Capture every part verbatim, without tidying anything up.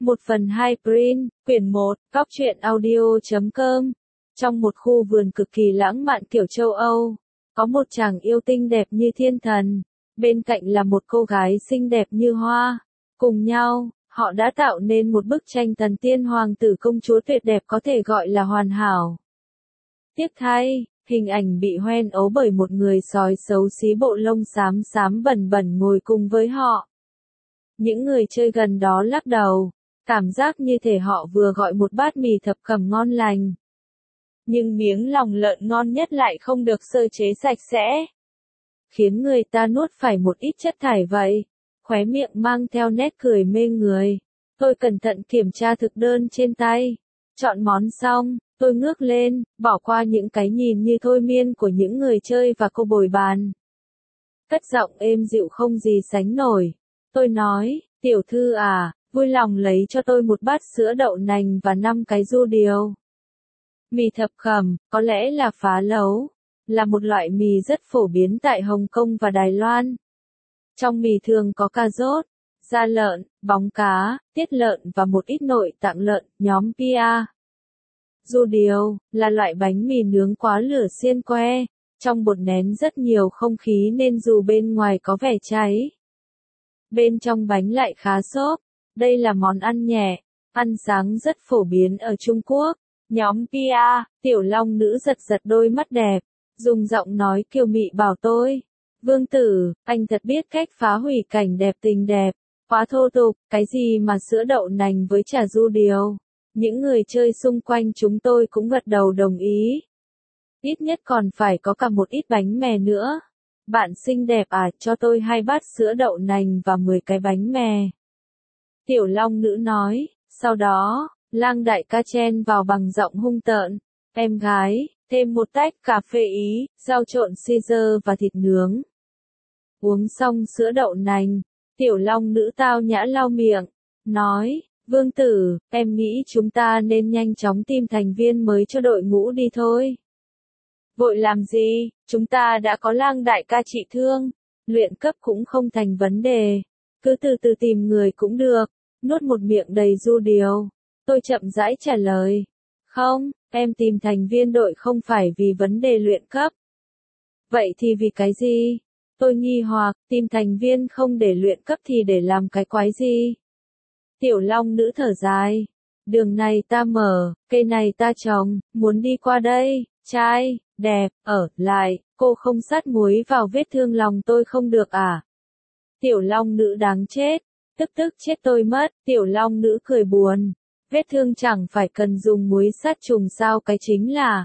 một phần hai Print, quyển một, góc truyện audio chấm com. Trong một khu vườn cực kỳ lãng mạn kiểu châu Âu, có một chàng yêu tinh đẹp như thiên thần, bên cạnh là một cô gái xinh đẹp như hoa. Cùng nhau, họ đã tạo nên một bức tranh thần tiên hoàng tử công chúa tuyệt đẹp có thể gọi là hoàn hảo. Tiếc thay, hình ảnh bị hoen ố bởi một người sói xấu xí bộ lông xám xám bẩn bẩn ngồi cùng với họ. Những người chơi gần đó lắc đầu, cảm giác như thể họ vừa gọi một bát mì thập cẩm ngon lành. Nhưng miếng lòng lợn ngon nhất lại không được sơ chế sạch sẽ, khiến người ta nuốt phải một ít chất thải vậy. Khóe miệng mang theo nét cười mê người. Tôi cẩn thận kiểm tra thực đơn trên tay. Chọn món xong, tôi ngước lên, bỏ qua những cái nhìn như thôi miên của những người chơi và cô bồi bàn. Cất giọng êm dịu không gì sánh nổi. Tôi nói, tiểu thư à, vui lòng lấy cho tôi một bát sữa đậu nành và năm cái ru điều. Mì thập cẩm, có lẽ là phá lấu, là một loại mì rất phổ biến tại Hồng Kông và Đài Loan. Trong mì thường có cà rốt, da lợn, bóng cá, tiết lợn và một ít nội tạng lợn, nhóm pia. Ru điều, là loại bánh mì nướng quá lửa xiên que, trong bột nén rất nhiều không khí nên dù bên ngoài có vẻ cháy, bên trong bánh lại khá xốp. Đây là món ăn nhẹ, ăn sáng rất phổ biến ở Trung Quốc. Nhóm pia, tiểu long nữ giật giật đôi mắt đẹp, dùng giọng nói kiều mị bảo tôi. Vương tử, anh thật biết cách phá hủy cảnh đẹp tình đẹp, quá thô tục, cái gì mà sữa đậu nành với trà ru điều. Những người chơi xung quanh chúng tôi cũng gật đầu đồng ý. Ít nhất còn phải có cả một ít bánh mè nữa. Bạn xinh đẹp à, cho tôi hai bát sữa đậu nành và mười cái bánh mè. Tiểu long nữ nói, sau đó, lang đại ca chen vào bằng giọng hung tợn. Em gái, thêm một tách cà phê Ý, rau trộn Caesar và thịt nướng. Uống xong sữa đậu nành, tiểu long nữ tao nhã lau miệng, nói, vương tử, em nghĩ chúng ta nên nhanh chóng tìm thành viên mới cho đội ngũ đi thôi. Vội làm gì, chúng ta đã có lang đại ca trị thương, luyện cấp cũng không thành vấn đề, cứ từ từ tìm người cũng được. Nuốt một miệng đầy ru điều, tôi chậm rãi trả lời, không, em tìm thành viên đội không phải vì vấn đề luyện cấp. Vậy thì vì cái gì? Tôi nghi hoặc, tìm thành viên không để luyện cấp thì để làm cái quái gì? Tiểu long nữ thở dài, đường này ta mở, cây này ta trồng, muốn đi qua đây, trai, đẹp, ở, lại, cô không sát muối vào vết thương lòng tôi không được à? Tiểu long nữ đáng chết, tức tức chết tôi mất, tiểu long nữ cười buồn, vết thương chẳng phải cần dùng muối sát trùng sao, cái chính là.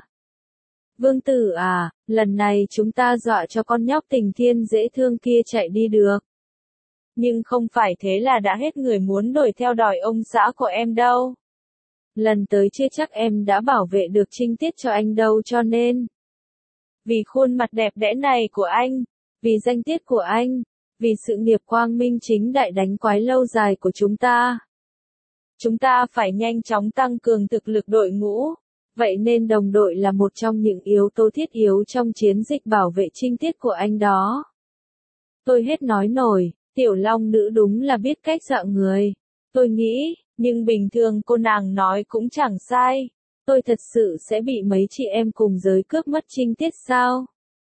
Vương tử à, lần này chúng ta dọa cho con nhóc tình thiên dễ thương kia chạy đi được. Nhưng không phải thế là đã hết người muốn đuổi theo đòi ông xã của em đâu. Lần tới chưa chắc em đã bảo vệ được trinh tiết cho anh đâu, cho nên. Vì khuôn mặt đẹp đẽ này của anh, vì danh tiết của anh, vì sự nghiệp quang minh chính đại đánh quái lâu dài của chúng ta. Chúng ta phải nhanh chóng tăng cường thực lực đội ngũ. Vậy nên đồng đội là một trong những yếu tố thiết yếu trong chiến dịch bảo vệ trinh tiết của anh đó. Tôi hết nói nổi, tiểu long nữ đúng là biết cách dọa người. Tôi nghĩ, nhưng bình thường cô nàng nói cũng chẳng sai. Tôi thật sự sẽ bị mấy chị em cùng giới cướp mất trinh tiết sao?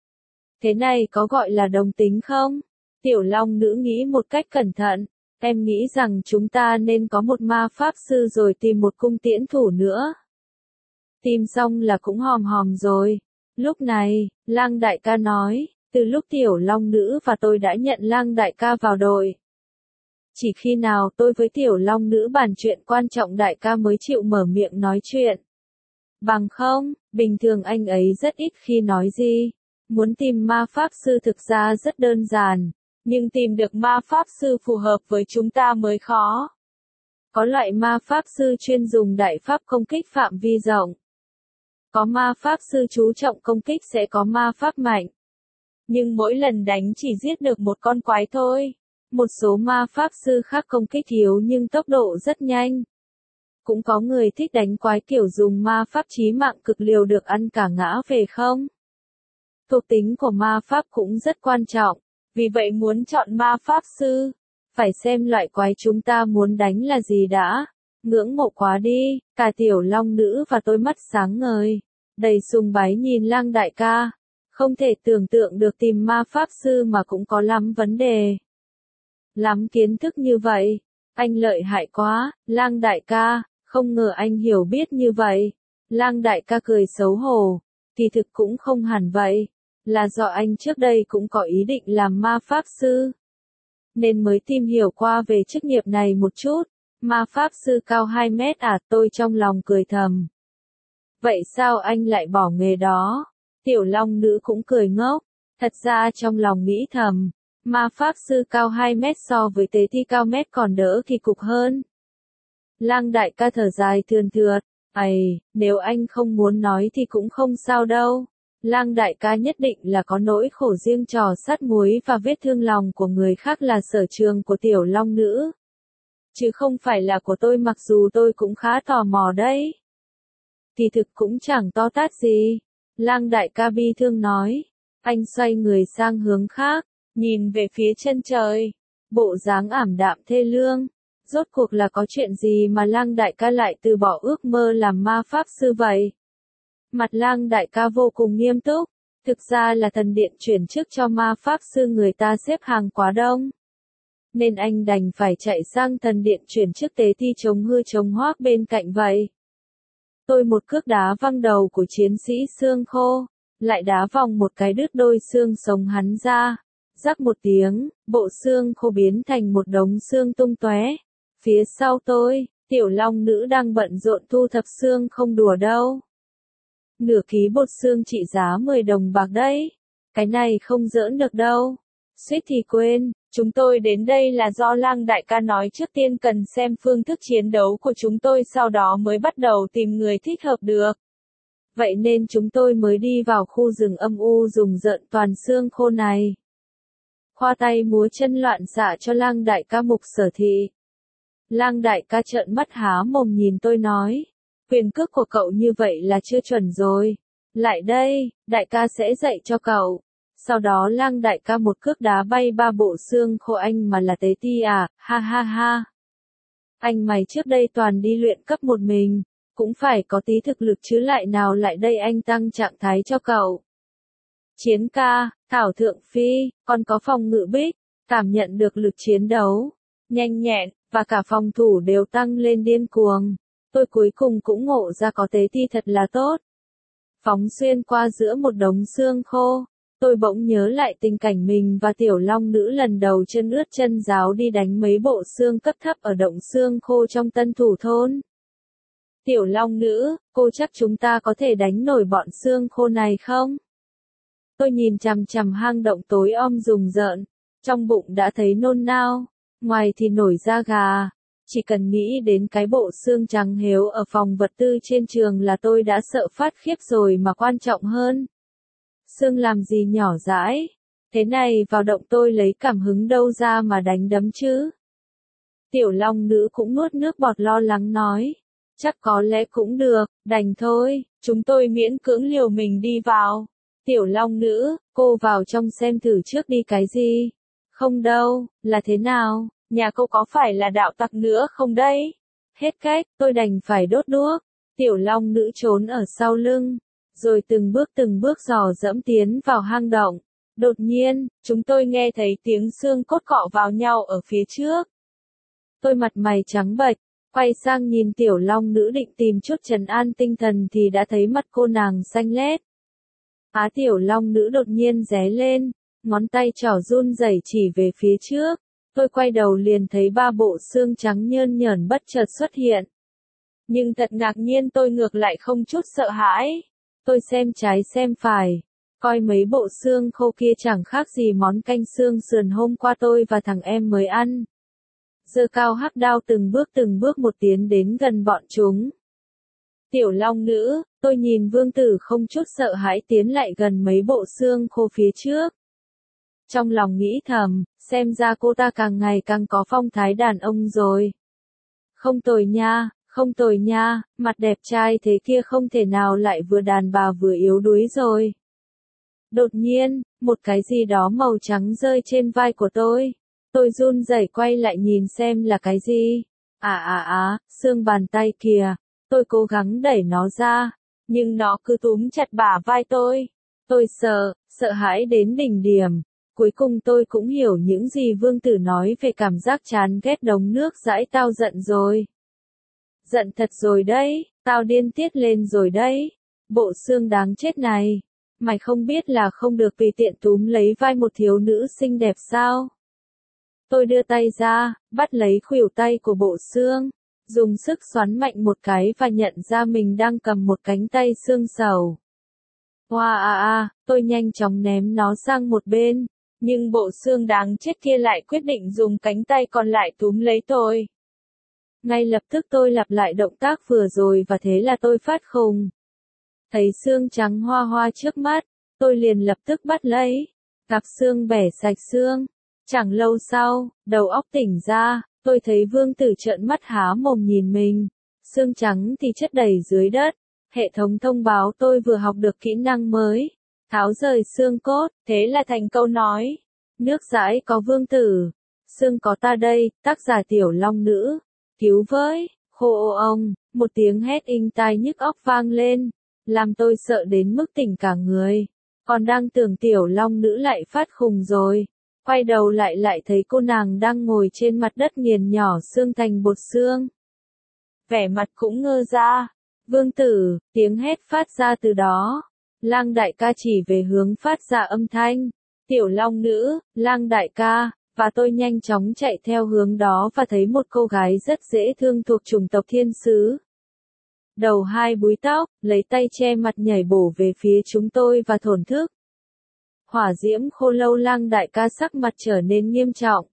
Thế này có gọi là đồng tính không? Tiểu long nữ nghĩ một cách cẩn thận. Em nghĩ rằng chúng ta nên có một ma pháp sư rồi tìm một cung tiễn thủ nữa. Tìm xong là cũng hòm hòm rồi. Lúc này, lang đại ca nói, từ lúc tiểu long nữ và tôi đã nhận lang đại ca vào đội. Chỉ khi nào tôi với tiểu long nữ bàn chuyện quan trọng đại ca mới chịu mở miệng nói chuyện. Bằng không, bình thường anh ấy rất ít khi nói gì. Muốn tìm ma pháp sư thực ra rất đơn giản, nhưng tìm được ma pháp sư phù hợp với chúng ta mới khó. Có loại ma pháp sư chuyên dùng đại pháp công kích phạm vi rộng. Có ma pháp sư chú trọng công kích sẽ có ma pháp mạnh. Nhưng mỗi lần đánh chỉ giết được một con quái thôi. Một số ma pháp sư khác công kích yếu nhưng tốc độ rất nhanh. Cũng có người thích đánh quái kiểu dùng ma pháp chí mạng cực liều được ăn cả ngã về không? Thuộc tính của ma pháp cũng rất quan trọng. Vì vậy muốn chọn ma pháp sư, phải xem loại quái chúng ta muốn đánh là gì đã. ngưỡng mộ quá đi, cả tiểu long nữ và tôi mắt sáng ngời, đầy sùng bái nhìn Lang đại ca, không thể tưởng tượng được tìm ma pháp sư mà cũng có lắm vấn đề. Lắm kiến thức như vậy, anh lợi hại quá, Lang đại ca, không ngờ anh hiểu biết như vậy. Lang đại ca cười xấu hổ, kỳ thực cũng không hẳn vậy, là do anh trước đây cũng có ý định làm ma pháp sư, nên mới tìm hiểu qua về chức nghiệp này một chút. Ma pháp sư cao hai mét à, tôi trong lòng cười thầm. Vậy sao anh lại bỏ nghề đó? Tiểu long nữ cũng cười ngốc, thật ra trong lòng nghĩ thầm, ma pháp sư cao hai mét so với tế thi cao mét còn đỡ kỳ cục hơn. Lang đại ca thở dài thườn thượt, ầy, nếu anh không muốn nói thì cũng không sao đâu. Lang đại ca nhất định là có nỗi khổ riêng, trò sắt muối và vết thương lòng của người khác là sở trường của tiểu long nữ, chứ không phải là của tôi, mặc dù tôi cũng khá tò mò đấy. Kỳ thực cũng chẳng to tát gì. Lang đại ca bi thương nói. Anh xoay người sang hướng khác, nhìn về phía chân trời, bộ dáng ảm đạm thê lương. Rốt cuộc là có chuyện gì mà Lang đại ca lại từ bỏ ước mơ làm ma pháp sư vậy? Mặt Lang đại ca vô cùng nghiêm túc, thực ra là thần điện chuyển chức cho ma pháp sư người ta xếp hàng quá đông, nên anh đành phải chạy sang thần điện chuyển chức tế thi chống hư chống hoác bên cạnh vậy. Tôi một cước đá văng đầu của chiến sĩ xương khô, lại đá vòng một cái đứt đôi xương sống hắn ra. Rắc một tiếng, bộ xương khô biến thành một đống xương tung tóe. Phía sau tôi, tiểu long nữ đang bận rộn thu thập xương, không đùa đâu. Nửa ký bột xương trị giá mười đồng bạc đấy. Cái này không giỡn được đâu. Suýt thì quên, chúng tôi đến đây là do Lang đại ca nói trước tiên cần xem phương thức chiến đấu của chúng tôi, sau đó mới bắt đầu tìm người thích hợp được. Vậy nên chúng tôi mới đi vào khu rừng âm u dùng rợn toàn xương khô này. Khoa tay múa chân loạn xạ cho Lang đại ca mục sở thị. Lang đại ca trợn mắt há mồm nhìn tôi nói, quyền cước của cậu như vậy là chưa chuẩn rồi. Lại đây, đại ca sẽ dạy cho cậu. Sau đó Lang đại ca một cước đá bay ba bộ xương khô. Anh mà là tế ti à, ha ha ha. Anh mày trước đây toàn đi luyện cấp một mình, cũng phải có tí thực lực chứ, lại nào lại đây anh tăng trạng thái cho cậu. Chiến ca, thảo thượng phi, còn có phòng ngự bích, cảm nhận được lực chiến đấu, nhanh nhẹn, và cả phòng thủ đều tăng lên điên cuồng. Tôi cuối cùng cũng ngộ ra có tế ti thật là tốt. Phóng xuyên qua giữa một đống xương khô, tôi bỗng nhớ lại tình cảnh mình và tiểu long nữ lần đầu chân ướt chân ráo đi đánh mấy bộ xương cấp thấp ở động xương khô trong tân thủ thôn. Tiểu long nữ, cô chắc chúng ta có thể đánh nổi bọn xương khô này không? Tôi nhìn chằm chằm hang động tối om rùng rợn, trong bụng đã thấy nôn nao, ngoài thì nổi da gà. Chỉ cần nghĩ đến cái bộ xương trắng héo ở phòng vật tư trên trường là tôi đã sợ phát khiếp rồi, mà quan trọng hơn, xương làm gì nhỏ dãi, thế này vào động tôi lấy cảm hứng đâu ra mà đánh đấm chứ? Tiểu long nữ cũng nuốt nước bọt lo lắng nói, chắc có lẽ cũng được, đành thôi, chúng tôi miễn cưỡng liều mình đi vào. Tiểu long nữ, cô vào trong xem thử trước đi. Cái gì? Không đâu, là thế nào, nhà cô có phải là đạo tặc nữa không đấy? Hết cách, tôi đành phải đốt đuốc. Tiểu long nữ trốn ở sau lưng, rồi từng bước từng bước dò dẫm tiến vào hang động. Đột nhiên, chúng tôi nghe thấy tiếng xương cốt cọ vào nhau ở phía trước. Tôi mặt mày trắng bệch, quay sang nhìn tiểu long nữ định tìm chút trấn an tinh thần thì đã thấy mặt cô nàng xanh lét. Á, tiểu long nữ đột nhiên ré lên, ngón tay trỏ run rẩy chỉ về phía trước. Tôi quay đầu liền thấy ba bộ xương trắng nhơn nhởn bất chợt xuất hiện. Nhưng thật ngạc nhiên, tôi ngược lại không chút sợ hãi. Tôi xem trái xem phải, coi mấy bộ xương khô kia chẳng khác gì món canh xương sườn hôm qua tôi và thằng em mới ăn. Giơ cao hắc đao từng bước từng bước một tiến đến gần bọn chúng. Tiểu long nữ, tôi nhìn vương tử không chút sợ hãi tiến lại gần mấy bộ xương khô phía trước. Trong lòng nghĩ thầm, xem ra cô ta càng ngày càng có phong thái đàn ông rồi. Không tồi nha, không tồi nha, mặt đẹp trai thế kia không thể nào lại vừa đàn bà vừa yếu đuối rồi. Đột nhiên, một cái gì đó màu trắng rơi trên vai của tôi. Tôi run rẩy quay lại nhìn xem là cái gì. À à à, xương bàn tay kìa. Tôi cố gắng đẩy nó ra, nhưng nó cứ túm chặt bả vai tôi. Tôi sợ, sợ hãi đến đỉnh điểm. Cuối cùng tôi cũng hiểu những gì Vương Tử nói về cảm giác chán ghét đống nước dãi. Tao giận rồi. Giận thật rồi đấy, tao điên tiết lên rồi đấy. Bộ xương đáng chết này. Mày không biết là không được tùy tiện túm lấy vai một thiếu nữ xinh đẹp sao? Tôi đưa tay ra, bắt lấy khuỷu tay của bộ xương, dùng sức xoắn mạnh một cái và nhận ra mình đang cầm một cánh tay xương sầu. Hoa à à, tôi nhanh chóng ném nó sang một bên, nhưng bộ xương đáng chết kia lại quyết định dùng cánh tay còn lại túm lấy tôi. Ngay lập tức tôi lặp lại động tác vừa rồi và thế là tôi phát khùng. Thấy xương trắng hoa hoa trước mắt, tôi liền lập tức bắt lấy, cặp xương bẻ sạch xương. Chẳng lâu sau, đầu óc tỉnh ra, tôi thấy Vương Tử trợn mắt há mồm nhìn mình. Xương trắng thì chất đầy dưới đất. Hệ thống thông báo tôi vừa học được kỹ năng mới. Tháo rời xương cốt, thế là thành câu nói. Nước dãi có Vương Tử. Xương có ta đây, tác giả Tiểu Long Nữ. Cứu với, khô ô ông, một tiếng hét inh tai nhức óc vang lên. Làm tôi sợ đến mức tỉnh cả người. Còn đang tưởng Tiểu Long Nữ lại phát khùng rồi. Quay đầu lại lại thấy cô nàng đang ngồi trên mặt đất nghiền nhỏ xương thành bột xương. Vẻ mặt cũng ngơ ra. Vương Tử, tiếng hét phát ra từ đó. Lang đại ca chỉ về hướng phát ra âm thanh. Tiểu Long Nữ, Lang đại ca, và tôi nhanh chóng chạy theo hướng đó và thấy một cô gái rất dễ thương thuộc chủng tộc thiên sứ. Đầu hai búi tóc, lấy tay che mặt nhảy bổ về phía chúng tôi và thổn thức. Hỏa diễm khô lâu. Lang đại ca sắc mặt trở nên nghiêm trọng.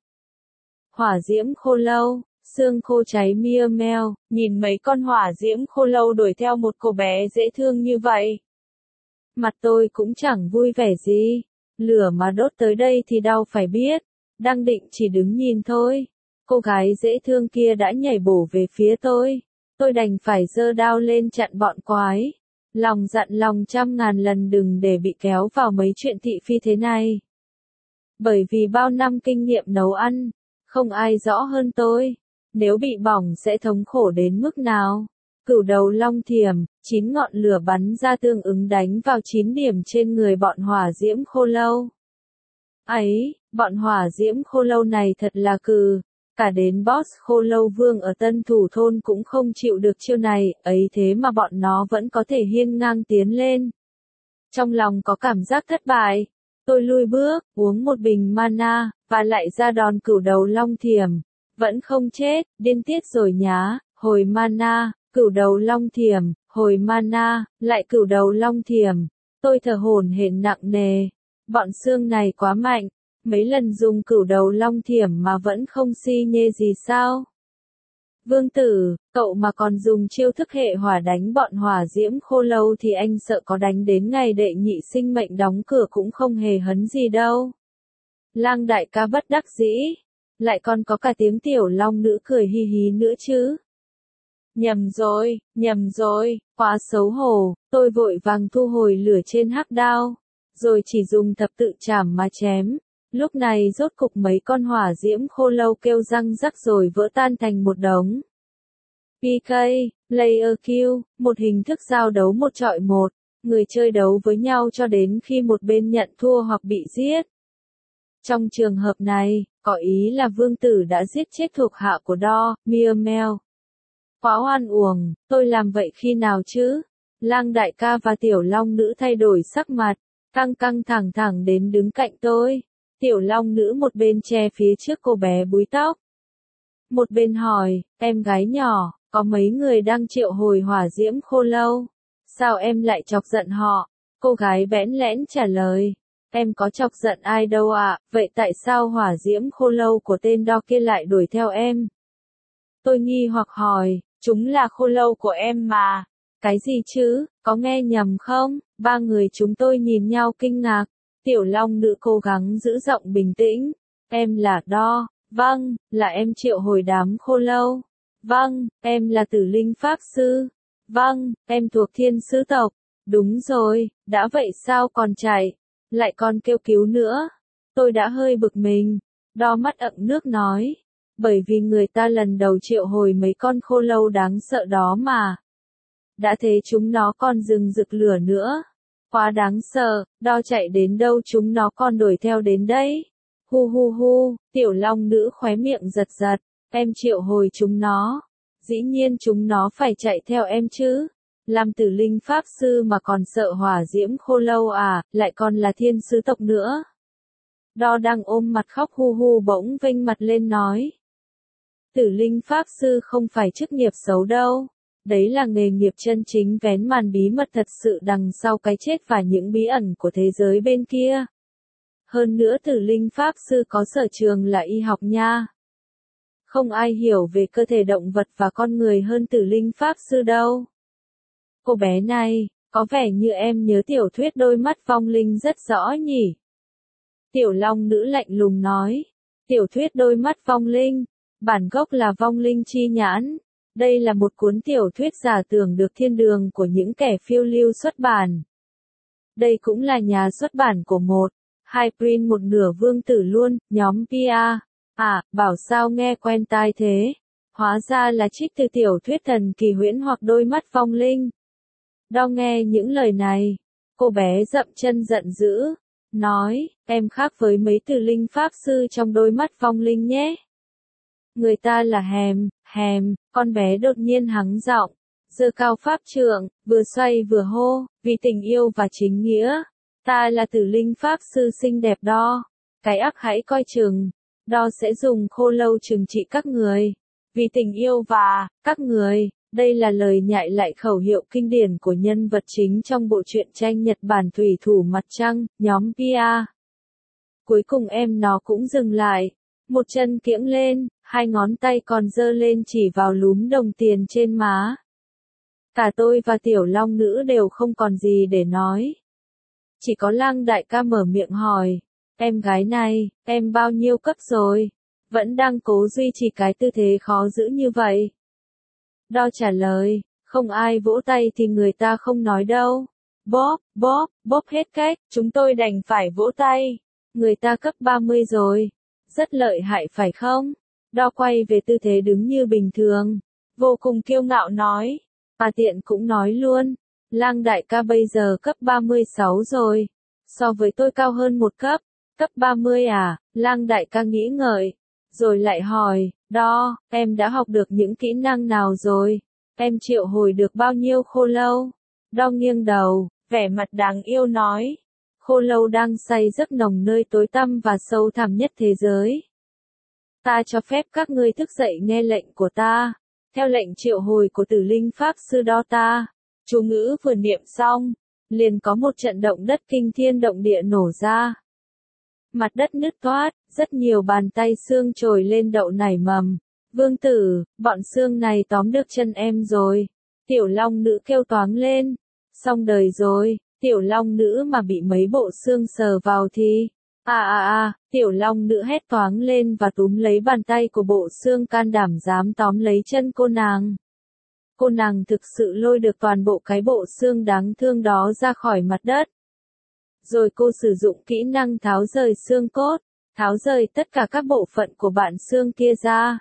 Hỏa diễm khô lâu, xương khô cháy mia meo, nhìn mấy con hỏa diễm khô lâu đuổi theo một cô bé dễ thương như vậy. Mặt tôi cũng chẳng vui vẻ gì, lửa mà đốt tới đây thì đau phải biết, đang định chỉ đứng nhìn thôi. Cô gái dễ thương kia đã nhảy bổ về phía tôi, tôi đành phải giơ đao lên chặn bọn quái. Lòng dặn lòng trăm ngàn lần đừng để bị kéo vào mấy chuyện thị phi thế này. Bởi vì bao năm kinh nghiệm nấu ăn, không ai rõ hơn tôi. Nếu bị bỏng sẽ thống khổ đến mức nào. Cửu đầu long thiểm, chín ngọn lửa bắn ra tương ứng đánh vào chín điểm trên người bọn hỏa diễm khô lâu. Ấy, bọn hỏa diễm khô lâu này thật là cừ. Cả đến boss khô lâu vương ở Tân Thủ Thôn cũng không chịu được chiêu này, ấy thế mà bọn nó vẫn có thể hiên ngang tiến lên. Trong lòng có cảm giác thất bại, tôi lui bước, uống một bình mana, và lại ra đòn cửu đầu long thiểm. Vẫn không chết, điên tiết rồi nhá, hồi mana, cửu đầu long thiểm, hồi mana, lại cửu đầu long thiểm. Tôi thở hổn hển nặng nề. Bọn xương này quá mạnh. Mấy lần dùng cửu đầu long thiểm mà vẫn không si nhê gì sao? Vương Tử, cậu mà còn dùng chiêu thức hệ hỏa đánh bọn hỏa diễm khô lâu thì anh sợ có đánh đến ngày đệ nhị sinh mệnh đóng cửa cũng không hề hấn gì đâu. Lang đại ca bất đắc dĩ. Lại còn có cả tiếng Tiểu Long Nữ cười hi hí nữa chứ. Nhầm rồi, nhầm rồi, quá xấu hổ, tôi vội vàng thu hồi lửa trên hắc đao, rồi chỉ dùng thập tự chảm mà chém. Lúc này rốt cục mấy con hỏa diễm khô lâu kêu răng rắc rồi vỡ tan thành một đống. pê ca, Player Kill, một hình thức giao đấu một chọi một, người chơi đấu với nhau cho đến khi một bên nhận thua hoặc bị giết. Trong trường hợp này, có ý là Vương Tử đã giết chết thuộc hạ của Do, Mia Mel. Quá oan uổng, tôi làm vậy khi nào chứ? Lang đại ca và Tiểu Long Nữ thay đổi sắc mặt, căng căng thẳng thẳng đến đứng cạnh tôi. Tiểu Long Nữ một bên che phía trước cô bé búi tóc. Một bên hỏi, em gái nhỏ, có mấy người đang triệu hồi hỏa diễm khô lâu? Sao em lại chọc giận họ? Cô gái bẽn lẽn trả lời. Em có chọc giận ai đâu ạ, vậy tại sao hỏa diễm khô lâu của tên đó kia lại đuổi theo em? Tôi nghi hoặc hỏi, chúng là khô lâu của em mà. Cái gì chứ, có nghe nhầm không? Ba người chúng tôi nhìn nhau kinh ngạc. Tiểu Long Nữ cố gắng giữ giọng bình tĩnh. Em là Do, vâng, là em triệu hồi đám khô lâu. Vâng, em là Tử Linh Pháp Sư. Vâng, em thuộc Thiên Sứ tộc. Đúng rồi, đã vậy sao còn chạy? Lại còn kêu cứu nữa. Tôi đã hơi bực mình. Do mắt ậm nước nói. Bởi vì người ta lần đầu triệu hồi mấy con khô lâu đáng sợ đó mà. Đã thế chúng nó còn rừng rực lửa nữa. Quá đáng sợ, đo chạy đến đâu chúng nó còn đuổi theo đến đấy. Hu hu hu, tiểu long nữ khóe miệng giật giật, em triệu hồi chúng nó. Dĩ nhiên chúng nó phải chạy theo em chứ. Làm tử linh pháp sư mà còn sợ hỏa diễm khô lâu à, lại còn là thiên sứ tộc nữa. Đo đang ôm mặt khóc hu hu bỗng vênh mặt lên nói. Tử linh pháp sư không phải chức nghiệp xấu đâu. Đấy là nghề nghiệp chân chính vén màn bí mật thật sự đằng sau cái chết và những bí ẩn của thế giới bên kia. Hơn nữa tử linh pháp sư có sở trường là y học nha. Không ai hiểu về cơ thể động vật và con người hơn tử linh pháp sư đâu. Cô bé này, có vẻ như em nhớ tiểu thuyết đôi mắt vong linh rất rõ nhỉ? Tiểu long nữ lạnh lùng nói. Tiểu thuyết đôi mắt vong linh, bản gốc là vong linh chi nhãn. Đây là một cuốn tiểu thuyết giả tưởng được thiên đường của những kẻ phiêu lưu xuất bản. Đây cũng là nhà xuất bản của một, hai print một nửa vương tử luôn, nhóm pê a. À, bảo sao nghe quen tai thế. Hóa ra là trích từ tiểu thuyết thần kỳ huyễn hoặc đôi mắt vong linh. Đo nghe những lời này, cô bé dậm chân giận dữ, nói, em khác với mấy tử linh pháp sư trong đôi mắt vong linh nhé. Người ta là hèm, hèm, con bé đột nhiên hắng giọng, giơ cao pháp trượng, vừa xoay vừa hô, vì tình yêu và chính nghĩa. Ta là tử linh pháp sư xinh đẹp Đo. Cái ác hãy coi chừng. Đo sẽ dùng khô lâu trừng trị các người. Vì tình yêu và, các người. Đây là lời nhại lại khẩu hiệu kinh điển của nhân vật chính trong bộ truyện tranh Nhật Bản Thủy Thủ Mặt Trăng, nhóm pê a. Cuối cùng em nó cũng dừng lại. Một chân kiễng lên, hai ngón tay còn giơ lên chỉ vào lúm đồng tiền trên má. Cả tôi và tiểu long nữ đều không còn gì để nói. Chỉ có Lang đại ca mở miệng hỏi, em gái này, em bao nhiêu cấp rồi? Vẫn đang cố duy trì cái tư thế khó giữ như vậy. Đo trả lời, không ai vỗ tay thì người ta không nói đâu. Bóp, bóp, bóp hết cách, chúng tôi đành phải vỗ tay. Người ta cấp ba mươi rồi. Rất lợi hại phải không? Đo quay về tư thế đứng như bình thường. Vô cùng kiêu ngạo nói. Bà tiện cũng nói luôn. Lang đại ca bây giờ cấp ba mươi sáu rồi. So với tôi cao hơn một cấp. Cấp ba mươi à? Lang đại ca nghĩ ngợi. Rồi lại hỏi, Đo, em đã học được những kỹ năng nào rồi? Em triệu hồi được bao nhiêu khô lâu? Đo nghiêng đầu, vẻ mặt đáng yêu nói. Khô lâu đang say giấc nồng nơi tối tăm và sâu thẳm nhất thế giới. Ta cho phép các ngươi thức dậy nghe lệnh của ta. Theo lệnh triệu hồi của tử linh pháp sư Đo ta. Chú ngữ vừa niệm xong, liền có một trận động đất kinh thiên động địa nổ ra. Mặt đất nứt toát, rất nhiều bàn tay xương trồi lên đậu nảy mầm. Vương tử, bọn xương này tóm được chân em rồi. Tiểu long nữ kêu toáng lên. Xong đời rồi, tiểu long nữ mà bị mấy bộ xương sờ vào thì... À à à, tiểu long nữ hét toáng lên và túm lấy bàn tay của bộ xương can đảm dám tóm lấy chân cô nàng. Cô nàng thực sự lôi được toàn bộ cái bộ xương đáng thương đó ra khỏi mặt đất. Rồi cô sử dụng kỹ năng tháo rời xương cốt, tháo rời tất cả các bộ phận của bạn xương kia ra.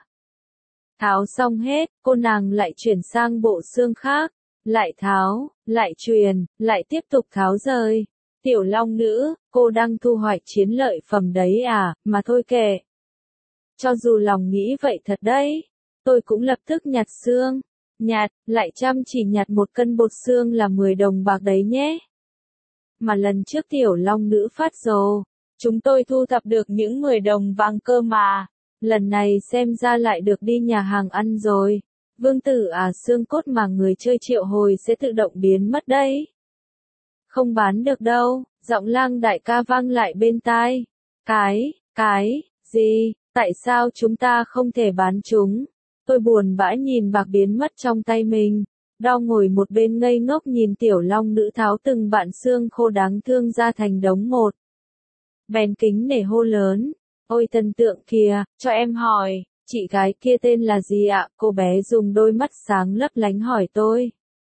Tháo xong hết, cô nàng lại chuyển sang bộ xương khác, lại tháo, lại truyền, lại tiếp tục tháo rời. Tiểu long nữ, cô đang thu hoạch chiến lợi phẩm đấy à, mà thôi kệ. Cho dù lòng nghĩ vậy thật đấy, tôi cũng lập tức nhặt xương. Nhặt, lại chăm chỉ nhặt một cân bột xương là mười đồng bạc đấy nhé. Mà lần trước tiểu long nữ phát rồ, chúng tôi thu thập được những mười đồng vàng cơ mà. Lần này xem ra lại được đi nhà hàng ăn rồi. Vương tử à, xương cốt mà người chơi triệu hồi sẽ tự động biến mất đấy. Không bán được đâu, giọng Lang đại ca vang lại bên tai. Cái, cái, gì, tại sao chúng ta không thể bán chúng? Tôi buồn bã nhìn bạc biến mất trong tay mình. Đo ngồi một bên ngây ngốc nhìn tiểu long nữ tháo từng bạn xương khô đáng thương ra thành đống một. Bèn kính nể hô lớn. Ôi thần tượng kìa, cho em hỏi, chị gái kia tên là gì ạ? Cô bé dùng đôi mắt sáng lấp lánh hỏi tôi.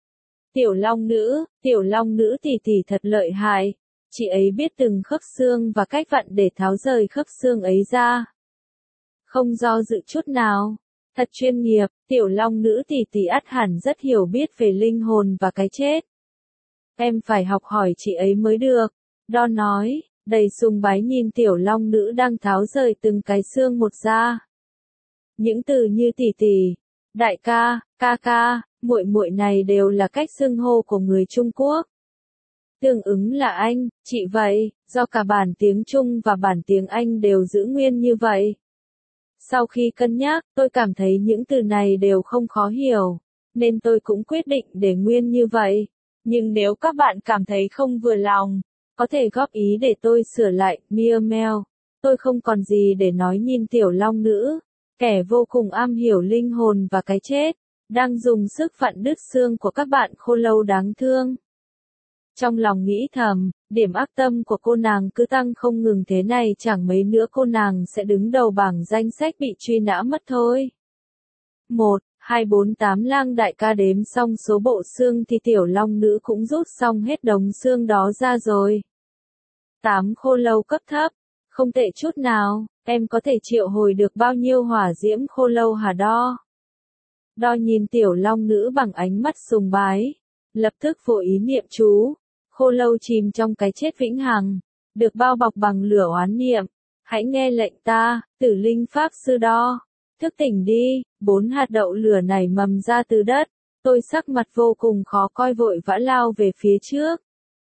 Tiểu long nữ, tiểu long nữ tỷ tỷ thật lợi hại. Chị ấy biết từng khớp xương và cách vặn để tháo rời khớp xương ấy ra. Không do dự chút nào. Thật chuyên nghiệp, tiểu long nữ tỷ tỷ ắt hẳn rất hiểu biết về linh hồn và cái chết. Em phải học hỏi chị ấy mới được. Đo nói, đầy sùng bái nhìn tiểu long nữ đang tháo rời từng cái xương một ra. Những từ như tỷ tỷ, đại ca, ca ca, muội muội này đều là cách xưng hô của người Trung Quốc. Tương ứng là anh, chị vậy, do cả bản tiếng Trung và bản tiếng Anh đều giữ nguyên như vậy. Sau khi cân nhắc, tôi cảm thấy những từ này đều không khó hiểu, nên tôi cũng quyết định để nguyên như vậy. Nhưng nếu các bạn cảm thấy không vừa lòng, có thể góp ý để tôi sửa lại, Mia Mel. Tôi không còn gì để nói nhìn tiểu long nữ, kẻ vô cùng am hiểu linh hồn và cái chết, đang dùng sức vặn đứt xương của các bạn khô lâu đáng thương. Trong lòng nghĩ thầm, điểm ác tâm của cô nàng cứ tăng không ngừng thế này chẳng mấy nữa cô nàng sẽ đứng đầu bảng danh sách bị truy nã mất thôi. một, hai, bốn, tám Lang đại ca đếm xong số bộ xương thì tiểu long nữ cũng rút xong hết đống xương đó ra rồi. tám khô lâu cấp thấp, không tệ chút nào, em có thể triệu hồi được bao nhiêu hỏa diễm khô lâu hả Đo? Đo nhìn tiểu long nữ bằng ánh mắt sùng bái, lập tức vội ý niệm chú. Khô lâu chìm trong cái chết vĩnh hằng, được bao bọc bằng lửa oán niệm. Hãy nghe lệnh ta, Tử Linh Pháp Sư Đo. Thức tỉnh đi, bốn hạt đậu lửa nảy mầm ra từ đất. Tôi sắc mặt vô cùng khó coi vội vã lao về phía trước.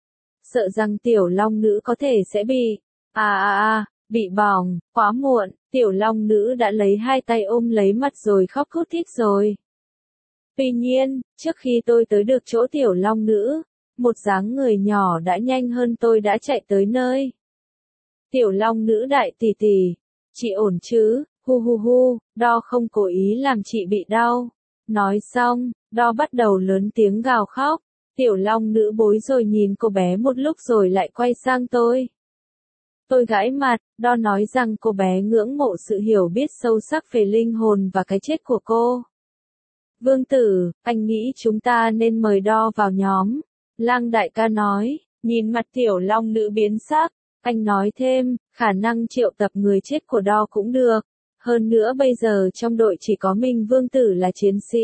Sợ rằng tiểu long nữ có thể sẽ bị, à à à, bị bỏng, quá muộn, tiểu long nữ đã lấy hai tay ôm lấy mặt rồi khóc thút thít rồi. Tuy nhiên, trước khi tôi tới được chỗ tiểu long nữ, một dáng người nhỏ đã nhanh hơn tôi đã chạy tới nơi. Tiểu long nữ đại tỷ tỷ, chị ổn chứ, hu hu hu, Đo không cố ý làm chị bị đau. Nói xong, Đo bắt đầu lớn tiếng gào khóc, tiểu long nữ bối rồi nhìn cô bé một lúc rồi lại quay sang tôi. Tôi gãi mặt, Đo nói rằng cô bé ngưỡng mộ sự hiểu biết sâu sắc về linh hồn và cái chết của cô. Vương tử, anh nghĩ chúng ta nên mời Đo vào nhóm. Lang đại ca nói, nhìn mặt tiểu long nữ biến sắc, anh nói thêm, khả năng triệu tập người chết của Đo cũng được. Hơn nữa bây giờ trong đội chỉ có mình vương tử là chiến sĩ.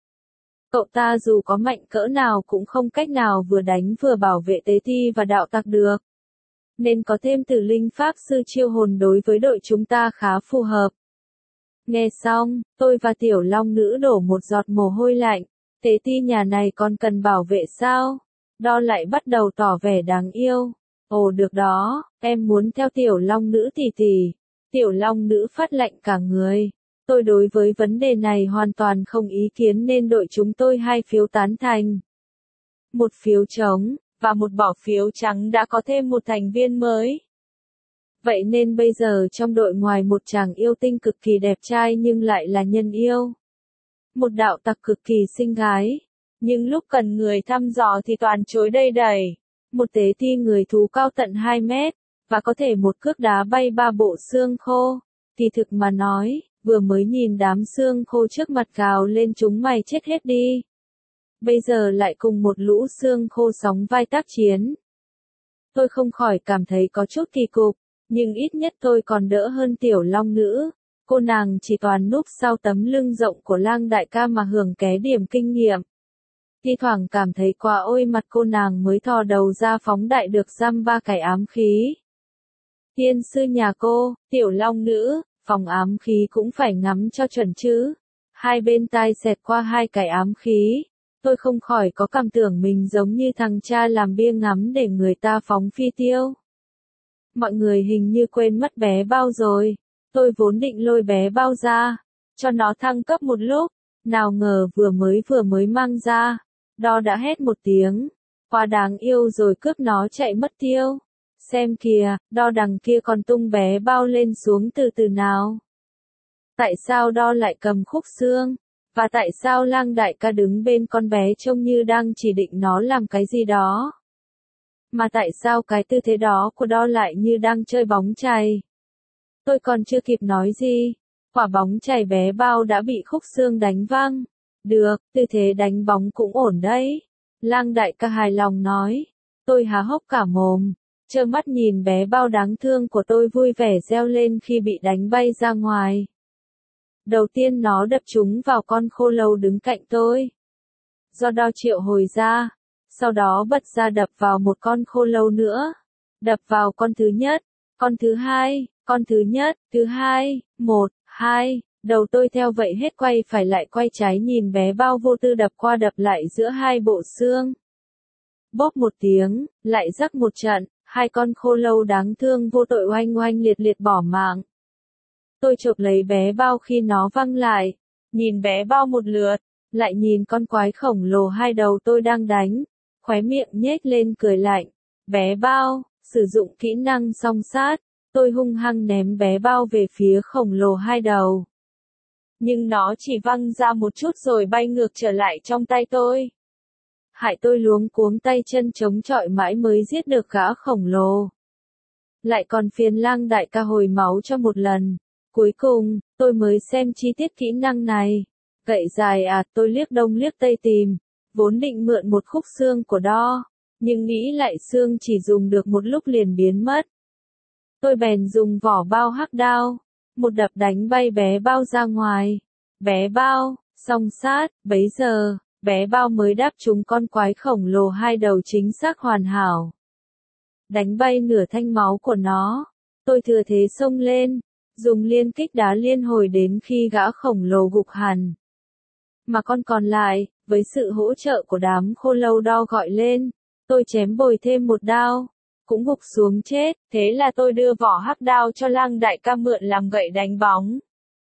Cậu ta dù có mạnh cỡ nào cũng không cách nào vừa đánh vừa bảo vệ tế thi và đạo tặc được. Nên có thêm Tử Linh Pháp Sư chiêu hồn đối với đội chúng ta khá phù hợp. Nghe xong, tôi và tiểu long nữ đổ một giọt mồ hôi lạnh. Tế thi nhà này còn cần bảo vệ sao? Đo lại bắt đầu tỏ vẻ đáng yêu. Ồ được đó, em muốn theo tiểu long nữ tỷ tỷ. Tiểu long nữ phát lạnh cả người. Tôi đối với vấn đề này hoàn toàn không ý kiến nên đội chúng tôi hai phiếu tán thành. Một phiếu trống, và một bỏ phiếu trắng đã có thêm một thành viên mới. Vậy nên bây giờ trong đội ngoài một chàng yêu tinh cực kỳ đẹp trai nhưng lại là nhân yêu. Một đạo tặc cực kỳ xinh gái. Nhưng lúc cần người thăm dò thì toàn chối đầy đẩy. Một tế thi người thú cao tận hai mét, và có thể một cước đá bay ba bộ xương khô. Thì thực mà nói, vừa mới nhìn đám xương khô trước mặt gào lên chúng mày chết hết đi. Bây giờ lại cùng một lũ xương khô sóng vai tác chiến. Tôi không khỏi cảm thấy có chút kỳ cục, nhưng ít nhất tôi còn đỡ hơn tiểu long nữ. Cô nàng chỉ toàn núp sau tấm lưng rộng của Lang đại ca mà hưởng ké điểm kinh nghiệm. Thi thoảng cảm thấy quá ôi mặt cô nàng mới thò đầu ra phóng đại được giam ba cái ám khí. Tiên sư nhà cô, tiểu long nữ, phòng ám khí cũng phải ngắm cho chuẩn chứ. Hai bên tai xẹt qua hai cái ám khí. Tôi không khỏi có cảm tưởng mình giống như thằng cha làm bia ngắm để người ta phóng phi tiêu. Mọi người hình như quên mất bé bao rồi. Tôi vốn định lôi bé bao ra, cho nó thăng cấp một lúc. Nào ngờ vừa mới vừa mới mang ra. Đo đã hét một tiếng. Quá đáng yêu rồi cướp nó chạy mất tiêu. Xem kìa, Đo đằng kia còn tung bé bao lên xuống từ từ nào. Tại sao Đo lại cầm khúc xương? Và tại sao Lang đại ca đứng bên con bé trông như đang chỉ định nó làm cái gì đó? Mà tại sao cái tư thế đó của Đo lại như đang chơi bóng chày? Tôi còn chưa kịp nói gì. Quả bóng chày bé bao đã bị khúc xương đánh văng. Được, tư thế đánh bóng cũng ổn đấy. Lang đại ca hài lòng nói. Tôi há hốc cả mồm. Trơ mắt nhìn bé bao đáng thương của tôi vui vẻ reo lên khi bị đánh bay ra ngoài. Đầu tiên nó đập trúng vào con khô lâu đứng cạnh tôi. Do đao triệu hồi ra, sau đó bật ra đập vào một con khô lâu nữa. Đập vào con thứ nhất, con thứ hai, con thứ nhất, thứ hai, một, hai, đầu tôi theo vậy hết quay phải lại quay trái nhìn bé bao vô tư đập qua đập lại giữa hai bộ xương. Bóp một tiếng, lại rắc một trận, hai con khô lâu đáng thương vô tội oanh oanh liệt liệt bỏ mạng. Tôi chộp lấy bé bao khi nó văng lại, nhìn bé bao một lượt, lại nhìn con quái khổng lồ hai đầu tôi đang đánh, khóe miệng nhếch lên cười lạnh. Bé bao, sử dụng kỹ năng song sát, tôi hung hăng ném bé bao về phía khổng lồ hai đầu. Nhưng nó chỉ văng ra một chút rồi bay ngược trở lại trong tay tôi. Hại tôi luống cuống tay chân chống chọi mãi mới giết được gã khổng lồ. Lại còn phiền Lang đại ca hồi máu cho một lần. Cuối cùng, tôi mới xem chi tiết kỹ năng này. Gậy dài à, tôi liếc đông liếc tây tìm. Vốn định mượn một khúc xương của đo, nhưng nghĩ lại xương chỉ dùng được một lúc liền biến mất. Tôi bèn dùng vỏ bao hắc đao, một đập đánh bay bé bao ra ngoài. Bé bao, song sát, bấy giờ, bé bao mới đáp trúng con quái khổng lồ hai đầu chính xác hoàn hảo. Đánh bay nửa thanh máu của nó, tôi thừa thế xông lên, dùng liên kích đá liên hồi đến khi gã khổng lồ gục hẳn. Mà con còn lại, với sự hỗ trợ của đám khô lâu đo gọi lên, tôi chém bồi thêm một đao, cũng gục xuống chết, thế là tôi đưa vỏ hắc đao cho Lang đại ca mượn làm gậy đánh bóng.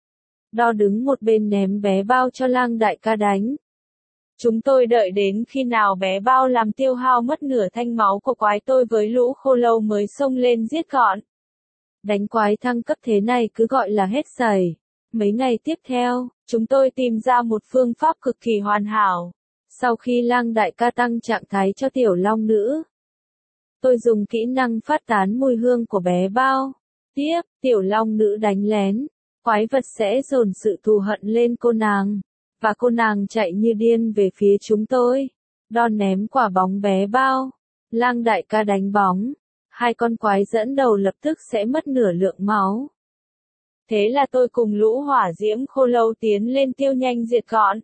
Đo đứng một bên ném bé bao cho Lang đại ca đánh. Chúng tôi đợi đến khi nào bé bao làm tiêu hao mất nửa thanh máu của quái tôi với lũ khô lâu mới xông lên giết gọn. Đánh quái thăng cấp thế này cứ gọi là hết sảy. Mấy ngày tiếp theo, chúng tôi tìm ra một phương pháp cực kỳ hoàn hảo. Sau khi Lang đại ca tăng trạng thái cho tiểu long nữ, tôi dùng kỹ năng phát tán mùi hương của bé bao. Tiếp, tiểu long nữ đánh lén, quái vật sẽ dồn sự thù hận lên cô nàng, và cô nàng chạy như điên về phía chúng tôi. Đo ném quả bóng bé bao, Lang đại ca đánh bóng, hai con quái dẫn đầu lập tức sẽ mất nửa lượng máu. Thế là tôi cùng lũ hỏa diễm khô lâu tiến lên tiêu nhanh diệt gọn.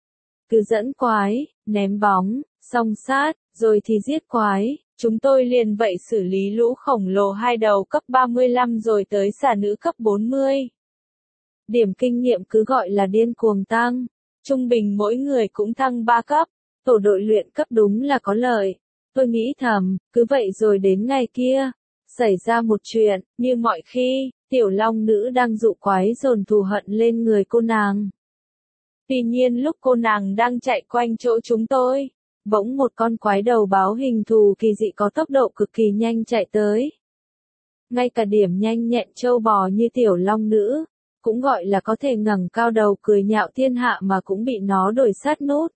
Cứ dẫn quái, ném bóng, song sát, rồi thì giết quái, chúng tôi liền vậy xử lý lũ khổng lồ hai đầu cấp ba mươi lăm rồi tới xà nữ cấp bốn mươi. Điểm kinh nghiệm cứ gọi là điên cuồng tăng, trung bình mỗi người cũng tăng ba cấp, tổ đội luyện cấp đúng là có lợi. Tôi nghĩ thầm, cứ vậy rồi đến ngày kia, xảy ra một chuyện, như mọi khi, tiểu long nữ đang dụ quái dồn thù hận lên người cô nàng. Tuy nhiên lúc cô nàng đang chạy quanh chỗ chúng tôi, bỗng một con quái đầu báo hình thù kỳ dị có tốc độ cực kỳ nhanh chạy tới. Ngay cả điểm nhanh nhẹn trâu bò như tiểu long nữ, cũng gọi là có thể ngẩng cao đầu cười nhạo thiên hạ mà cũng bị nó đuổi sát nút.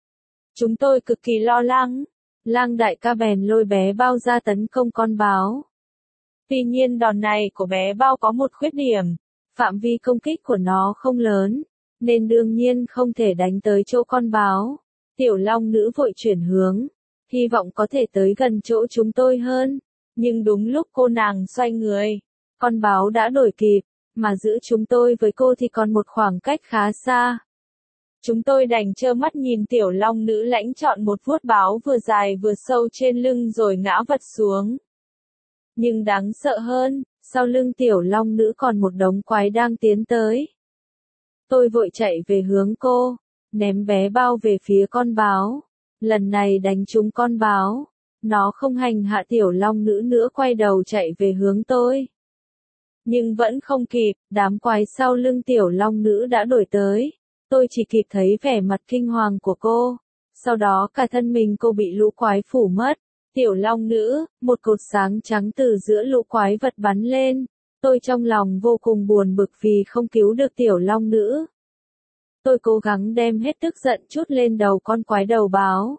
Chúng tôi cực kỳ lo lắng, Lang đại ca bèn lôi bé bao ra tấn công con báo. Tuy nhiên đòn này của bé bao có một khuyết điểm, phạm vi công kích của nó không lớn, nên đương nhiên không thể đánh tới chỗ con báo. Tiểu long nữ vội chuyển hướng, hy vọng có thể tới gần chỗ chúng tôi hơn, nhưng đúng lúc cô nàng xoay người, con báo đã đuổi kịp, mà giữa chúng tôi với cô thì còn một khoảng cách khá xa. Chúng tôi đành trơ mắt nhìn tiểu long nữ lãnh chọn một vuốt báo vừa dài vừa sâu trên lưng rồi ngã vật xuống. Nhưng đáng sợ hơn, sau lưng tiểu long nữ còn một đống quái đang tiến tới. Tôi vội chạy về hướng cô, ném bé bao về phía con báo. Lần này đánh trúng con báo, nó không hành hạ tiểu long nữ nữa quay đầu chạy về hướng tôi. Nhưng vẫn không kịp, đám quái sau lưng tiểu long nữ đã đuổi tới. Tôi chỉ kịp thấy vẻ mặt kinh hoàng của cô, sau đó cả thân mình cô bị lũ quái phủ mất. Tiểu long nữ, một cột sáng trắng từ giữa lũ quái vật bắn lên. Tôi trong lòng vô cùng buồn bực vì không cứu được tiểu long nữ. Tôi cố gắng đem hết tức giận trút lên đầu con quái đầu báo.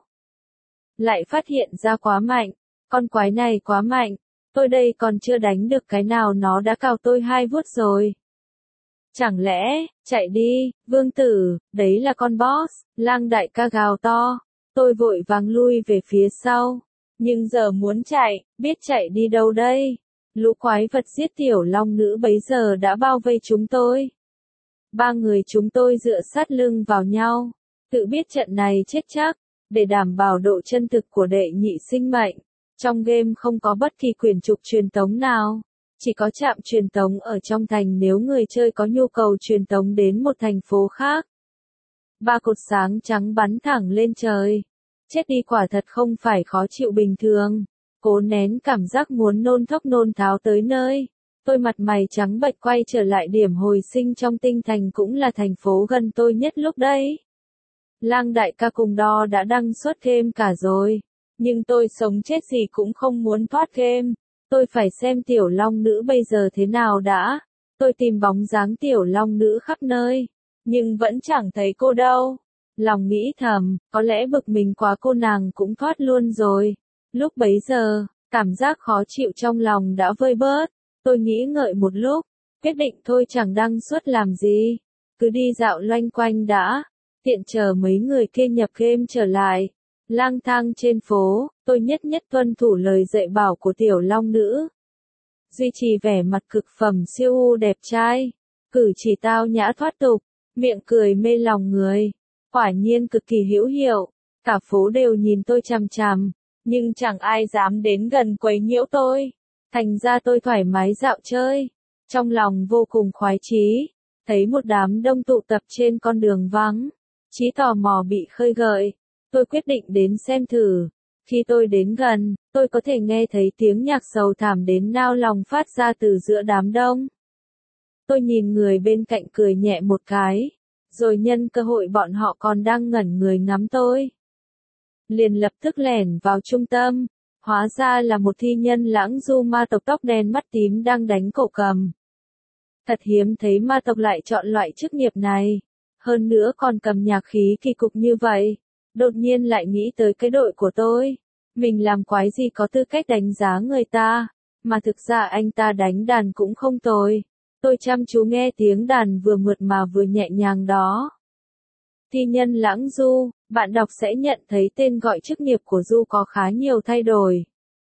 Lại phát hiện ra quá mạnh, con quái này quá mạnh, tôi đây còn chưa đánh được cái nào nó đã cào tôi hai vuốt rồi. Chẳng lẽ, chạy đi, vương tử, đấy là con boss, Lang đại ca gào to, tôi vội vàng lui về phía sau. Nhưng giờ muốn chạy, biết chạy đi đâu đây? Lũ quái vật giết tiểu long nữ bấy giờ đã bao vây chúng tôi. Ba người chúng tôi dựa sát lưng vào nhau, tự biết trận này chết chắc, để đảm bảo độ chân thực của đệ nhị sinh mệnh. Trong game không có bất kỳ quyển trục truyền tống nào, chỉ có trạm truyền tống ở trong thành nếu người chơi có nhu cầu truyền tống đến một thành phố khác. Ba cột sáng trắng bắn thẳng lên trời. Chết đi quả thật không phải khó chịu bình thường. Cố nén cảm giác muốn nôn thốc nôn tháo tới nơi. Tôi mặt mày trắng bệch quay trở lại điểm hồi sinh trong tinh thành cũng là thành phố gần tôi nhất lúc đấy. Lang đại ca cùng đo đã đăng xuất game cả rồi. Nhưng tôi sống chết gì cũng không muốn thoát game. Tôi phải xem tiểu long nữ bây giờ thế nào đã. Tôi tìm bóng dáng tiểu long nữ khắp nơi. Nhưng vẫn chẳng thấy cô đâu. Lòng nghĩ thầm, có lẽ bực mình quá cô nàng cũng thoát luôn rồi. Lúc bấy giờ, cảm giác khó chịu trong lòng đã vơi bớt. Tôi nghĩ ngợi một lúc, quyết định thôi chẳng đăng xuất làm gì. Cứ đi dạo loanh quanh đã, tiện chờ mấy người kia nhập game trở lại. Lang thang trên phố, tôi nhất nhất tuân thủ lời dạy bảo của tiểu long nữ. Duy trì vẻ mặt cực phẩm siêu u đẹp trai, cử chỉ tao nhã thoát tục, miệng cười mê lòng người. Quả nhiên cực kỳ hữu hiệu, cả phố đều nhìn tôi chằm chằm, nhưng chẳng ai dám đến gần quấy nhiễu tôi. Thành ra tôi thoải mái dạo chơi, trong lòng vô cùng khoái chí, thấy một đám đông tụ tập trên con đường vắng, trí tò mò bị khơi gợi, tôi quyết định đến xem thử. Khi tôi đến gần, tôi có thể nghe thấy tiếng nhạc sầu thảm đến nao lòng phát ra từ giữa đám đông. Tôi nhìn người bên cạnh cười nhẹ một cái, rồi nhân cơ hội bọn họ còn đang ngẩn người ngắm tôi. Liền lập tức lẻn vào trung tâm, hóa ra là một thi nhân lãng du ma tộc tóc đen mắt tím đang đánh cổ cầm. Thật hiếm thấy ma tộc lại chọn loại chức nghiệp này, hơn nữa còn cầm nhạc khí kỳ cục như vậy. Đột nhiên lại nghĩ tới cái đội của tôi, mình làm quái gì có tư cách đánh giá người ta, mà thực ra anh ta đánh đàn cũng không tồi. Tôi chăm chú nghe tiếng đàn vừa mượt mà vừa nhẹ nhàng đó. Thi nhân lãng du, bạn đọc sẽ nhận thấy tên gọi chức nghiệp của du có khá nhiều thay đổi.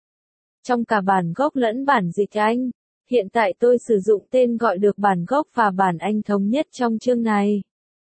Trong cả bản gốc lẫn bản dịch Anh, hiện tại tôi sử dụng tên gọi được bản gốc và bản Anh thống nhất trong chương này.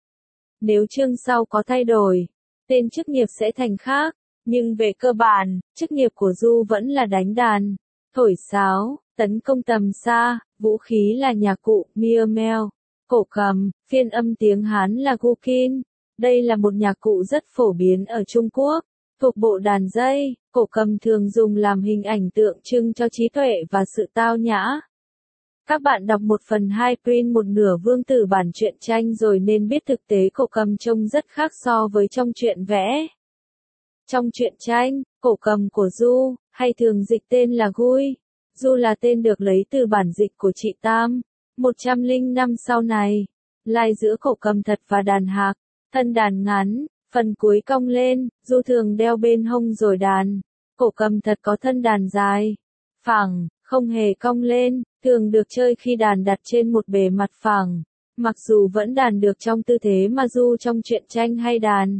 Nếu chương sau có thay đổi, tên chức nghiệp sẽ thành khác, nhưng về cơ bản, chức nghiệp của du vẫn là đánh đàn, thổi sáo, tấn công tầm xa, vũ khí là nhạc cụ, miêu-meo, cổ cầm, phiên âm tiếng Hán là gukin. Đây là một nhạc cụ rất phổ biến ở Trung Quốc, thuộc bộ đàn dây, cổ cầm thường dùng làm hình ảnh tượng trưng cho trí tuệ và sự tao nhã. Các bạn đọc một phần hai print một nửa vương tử bản truyện tranh rồi nên biết thực tế cổ cầm trông rất khác so với trong truyện vẽ. Trong truyện tranh, cổ cầm của Du, hay thường dịch tên là Gui, Du là tên được lấy từ bản dịch của chị Tam, một trăm lẻ năm sau này, lai giữa cổ cầm thật và đàn hạc, thân đàn ngắn, phần cuối cong lên, Du thường đeo bên hông rồi đàn, cổ cầm thật có thân đàn dài, phẳng, không hề cong lên, thường được chơi khi đàn đặt trên một bề mặt phẳng, mặc dù vẫn đàn được trong tư thế mà Du trong truyện tranh hay đàn.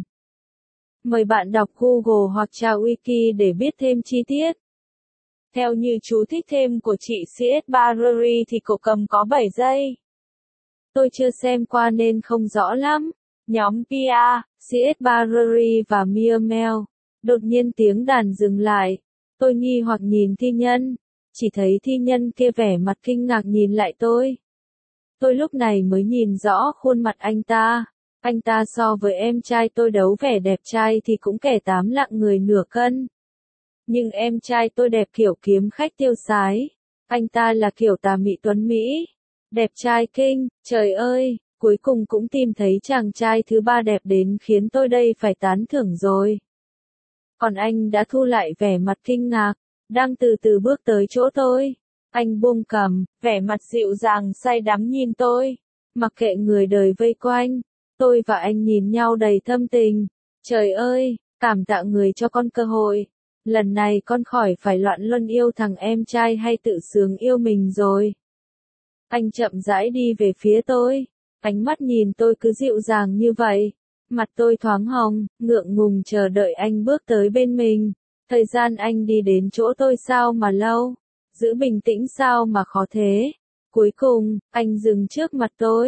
Mời bạn đọc Google hoặc tra Wiki để biết thêm chi tiết. Theo như chú thích thêm của chị xê ét Barry thì cổ cầm có bảy giây. Tôi chưa xem qua nên không rõ lắm. Nhóm pê a, xê ét Barry và Meow. Đột nhiên tiếng đàn dừng lại. Tôi nghi hoặc nhìn thi nhân. Chỉ thấy thi nhân kia vẻ mặt kinh ngạc nhìn lại tôi. Tôi lúc này mới nhìn rõ khuôn mặt anh ta. Anh ta so với em trai tôi đấu vẻ đẹp trai thì cũng kẻ tám lạng người nửa cân. Nhưng em trai tôi đẹp kiểu kiếm khách tiêu sái. Anh ta là kiểu tà mị tuấn Mỹ. Đẹp trai kinh, trời ơi, cuối cùng cũng tìm thấy chàng trai thứ ba đẹp đến khiến tôi đây phải tán thưởng rồi. Còn anh đã thu lại vẻ mặt kinh ngạc, đang từ từ bước tới chỗ tôi. Anh buông cầm, vẻ mặt dịu dàng say đắm nhìn tôi. Mặc kệ người đời vây quanh, tôi và anh nhìn nhau đầy thâm tình. Trời ơi, cảm tạ người cho con cơ hội. Lần này con khỏi phải loạn luân yêu thằng em trai hay tự sướng yêu mình rồi. Anh chậm rãi đi về phía tôi. Ánh mắt nhìn tôi cứ dịu dàng như vậy. Mặt tôi thoáng hồng, ngượng ngùng chờ đợi anh bước tới bên mình. Thời gian anh đi đến chỗ tôi sao mà lâu. Giữ bình tĩnh sao mà khó thế. Cuối cùng, anh dừng trước mặt tôi.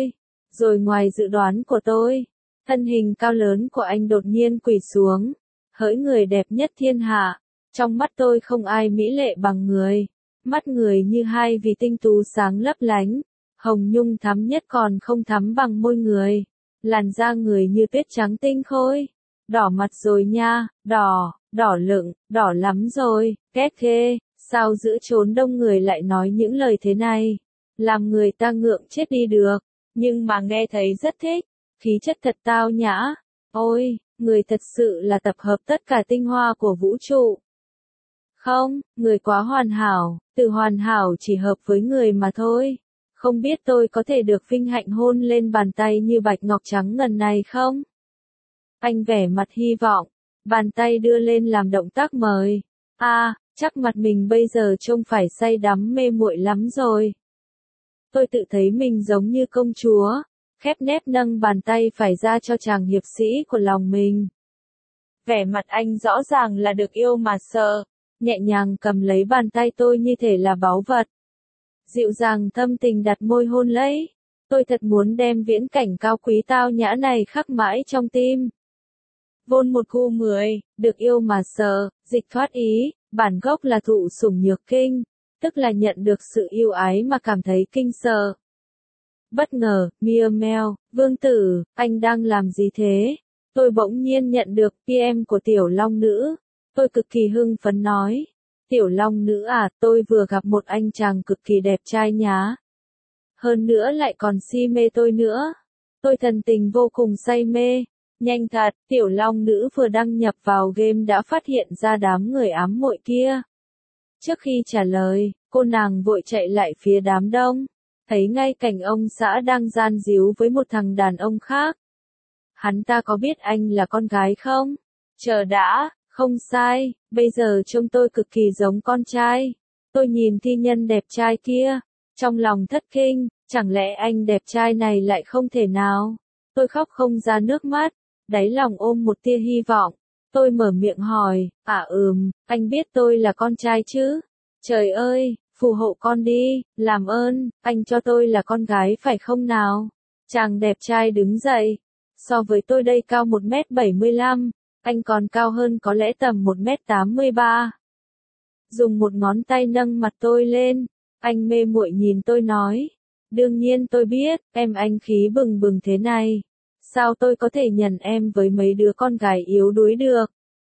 Rồi ngoài dự đoán của tôi, thân hình cao lớn của anh đột nhiên quỳ xuống, hỡi người đẹp nhất thiên hạ, trong mắt tôi không ai mỹ lệ bằng người, mắt người như hai vì tinh tú sáng lấp lánh, hồng nhung thắm nhất còn không thắm bằng môi người, làn da người như tuyết trắng tinh khôi, đỏ mặt rồi nha, đỏ, đỏ lựng, đỏ lắm rồi, ghét ghê, sao giữa chốn đông người lại nói những lời thế này, làm người ta ngượng chết đi được, nhưng mà nghe thấy rất thích, khí chất thật tao nhã, ôi, người thật sự là tập hợp tất cả tinh hoa của vũ trụ. Không, người quá hoàn hảo, từ hoàn hảo chỉ hợp với người mà thôi. Không biết tôi có thể được vinh hạnh hôn lên bàn tay như bạch ngọc trắng ngần này không? Anh vẻ mặt hy vọng, bàn tay đưa lên làm động tác mời. À, chắc mặt mình bây giờ trông phải say đắm mê muội lắm rồi. Tôi tự thấy mình giống như công chúa, khép nép nâng bàn tay phải ra cho chàng hiệp sĩ của lòng mình. Vẻ mặt anh rõ ràng là được yêu mà sợ, nhẹ nhàng cầm lấy bàn tay tôi như thể là báu vật. Dịu dàng thâm tình đặt môi hôn lấy, tôi thật muốn đem viễn cảnh cao quý tao nhã này khắc mãi trong tim. Vôn một khu mười, được yêu mà sợ, dịch thoát ý, bản gốc là thụ sủng nhược kinh, tức là nhận được sự yêu ái mà cảm thấy kinh sợ. Bất ngờ, Mia Mel, Vương Tử, anh đang làm gì thế? Tôi bỗng nhiên nhận được pê em của Tiểu Long Nữ. Tôi cực kỳ hưng phấn nói. Tiểu Long Nữ à, tôi vừa gặp một anh chàng cực kỳ đẹp trai nhá. Hơn nữa lại còn si mê tôi nữa. Tôi thần tình vô cùng say mê. Nhanh thật, Tiểu Long Nữ vừa đăng nhập vào game đã phát hiện ra đám người ám muội kia. Trước khi trả lời, cô nàng vội chạy lại phía đám đông. Thấy ngay cảnh ông xã đang gian díu với một thằng đàn ông khác. Hắn ta có biết anh là con gái không? Chờ đã, không sai, bây giờ trông tôi cực kỳ giống con trai. Tôi nhìn thi nhân đẹp trai kia, trong lòng thất kinh, chẳng lẽ anh đẹp trai này lại không thể nào? Tôi khóc không ra nước mắt, đáy lòng ôm một tia hy vọng. Tôi mở miệng hỏi, à ừm, anh biết tôi là con trai chứ? Trời ơi, phù hộ con đi, làm ơn, anh cho tôi là con gái phải không nào? Chàng đẹp trai đứng dậy. So với tôi đây cao một mét bảy mươi lăm, anh còn cao hơn có lẽ tầm một mét tám mươi ba. Dùng một ngón tay nâng mặt tôi lên, anh mê muội nhìn tôi nói. Đương nhiên tôi biết, em anh khí bừng bừng thế này. Sao tôi có thể nhận em với mấy đứa con gái yếu đuối được?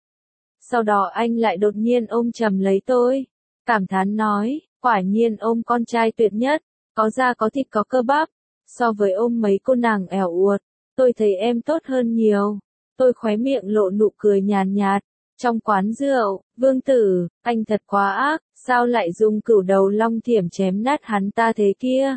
Sau đó anh lại đột nhiên ôm chầm lấy tôi. Cảm thán nói, quả nhiên ôm con trai tuyệt nhất, có da có thịt có cơ bắp. So với ôm mấy cô nàng ẻo uột, tôi thấy em tốt hơn nhiều. Tôi khóe miệng lộ nụ cười nhàn nhạt. Trong quán rượu, Vương Tử, anh thật quá ác, sao lại dùng cửu đầu long thiểm chém nát hắn ta thế kia?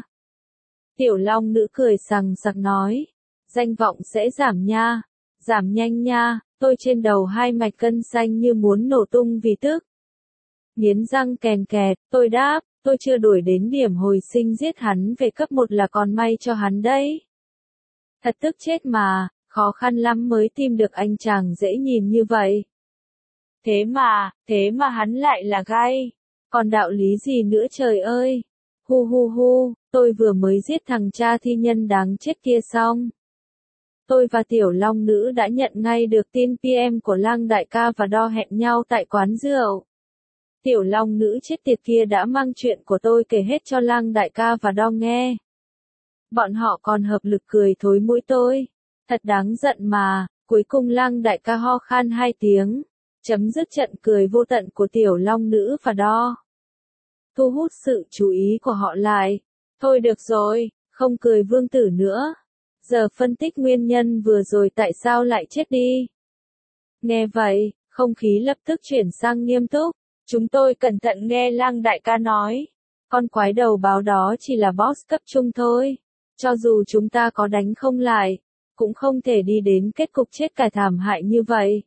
Tiểu Long Nữ cười sằng sặc nói, danh vọng sẽ giảm nha, giảm nhanh nha, tôi trên đầu hai mạch cân xanh như muốn nổ tung vì tức. Nghiến răng kèn kẹt, tôi đáp, tôi chưa đuổi đến điểm hồi sinh giết hắn về cấp một là còn may cho hắn đấy. Thật tức chết mà, khó khăn lắm mới tìm được anh chàng dễ nhìn như vậy. Thế mà, thế mà hắn lại là gay. Còn đạo lý gì nữa trời ơi. Hu hu hu, tôi vừa mới giết thằng cha thi nhân đáng chết kia xong. Tôi và Tiểu Long Nữ đã nhận ngay được tin pê em của Lang đại ca và đo hẹn nhau tại quán rượu. Tiểu Long Nữ chết tiệt kia đã mang chuyện của tôi kể hết cho Lang đại ca và đo nghe. Bọn họ còn hợp lực cười thối mũi tôi. Thật đáng giận mà, cuối cùng Lang đại ca ho khan hai tiếng. Chấm dứt trận cười vô tận của Tiểu Long Nữ và đo. Thu hút sự chú ý của họ lại. Thôi được rồi, không cười Vương Tử nữa. Giờ phân tích nguyên nhân vừa rồi tại sao lại chết đi. Nghe vậy, không khí lập tức chuyển sang nghiêm túc. Chúng tôi cẩn thận nghe Lang đại ca nói. Con quái đầu báo đó chỉ là boss cấp trung thôi. Cho dù chúng ta có đánh không lại, cũng không thể đi đến kết cục chết cả thảm hại như vậy.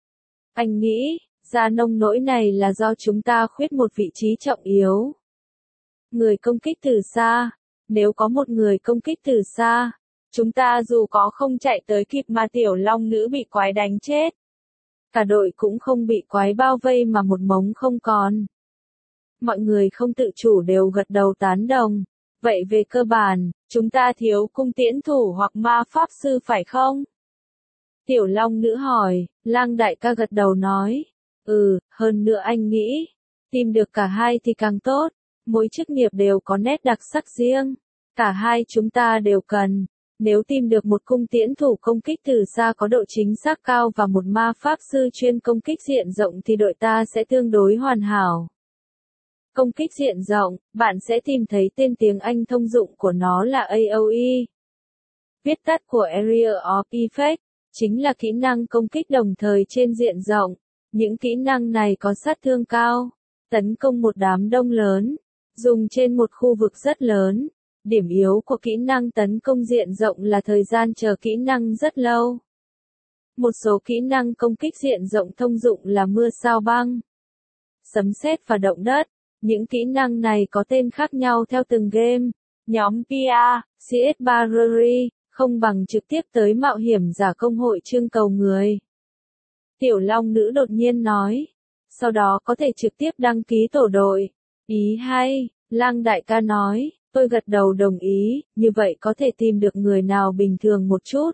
Anh nghĩ, ra nông nỗi này là do chúng ta khuyết một vị trí trọng yếu. Người công kích từ xa. Nếu có một người công kích từ xa, chúng ta dù có không chạy tới kịp mà Tiểu Long Nữ bị quái đánh chết. Cả đội cũng không bị quái bao vây mà một mống không còn. Mọi người không tự chủ đều gật đầu tán đồng. Vậy về cơ bản, chúng ta thiếu cung tiễn thủ hoặc ma pháp sư phải không? Tiểu Long Nữ hỏi, Lang đại ca gật đầu nói. Ừ, hơn nữa anh nghĩ, tìm được cả hai thì càng tốt, mỗi chức nghiệp đều có nét đặc sắc riêng. Cả hai chúng ta đều cần. Nếu tìm được một cung tiễn thủ công kích từ xa có độ chính xác cao và một ma pháp sư chuyên công kích diện rộng thì đội ta sẽ tương đối hoàn hảo. Công kích diện rộng, bạn sẽ tìm thấy tên tiếng Anh thông dụng của nó là a o e. Viết tắt của Area of Effect, chính là kỹ năng công kích đồng thời trên diện rộng. Những kỹ năng này có sát thương cao, tấn công một đám đông lớn, dùng trên một khu vực rất lớn. Điểm yếu của kỹ năng tấn công diện rộng là thời gian chờ kỹ năng rất lâu. Một số kỹ năng công kích diện rộng thông dụng là mưa sao băng, sấm sét và động đất. Những kỹ năng này có tên khác nhau theo từng game. Nhóm pê e, xê ét ba Ruri, không bằng trực tiếp tới mạo hiểm giả công hội trưng cầu người. Tiểu Long Nữ đột nhiên nói. Sau đó có thể trực tiếp đăng ký tổ đội. Ý hay, Lang đại ca nói. Tôi gật đầu đồng ý, như vậy có thể tìm được người nào bình thường một chút.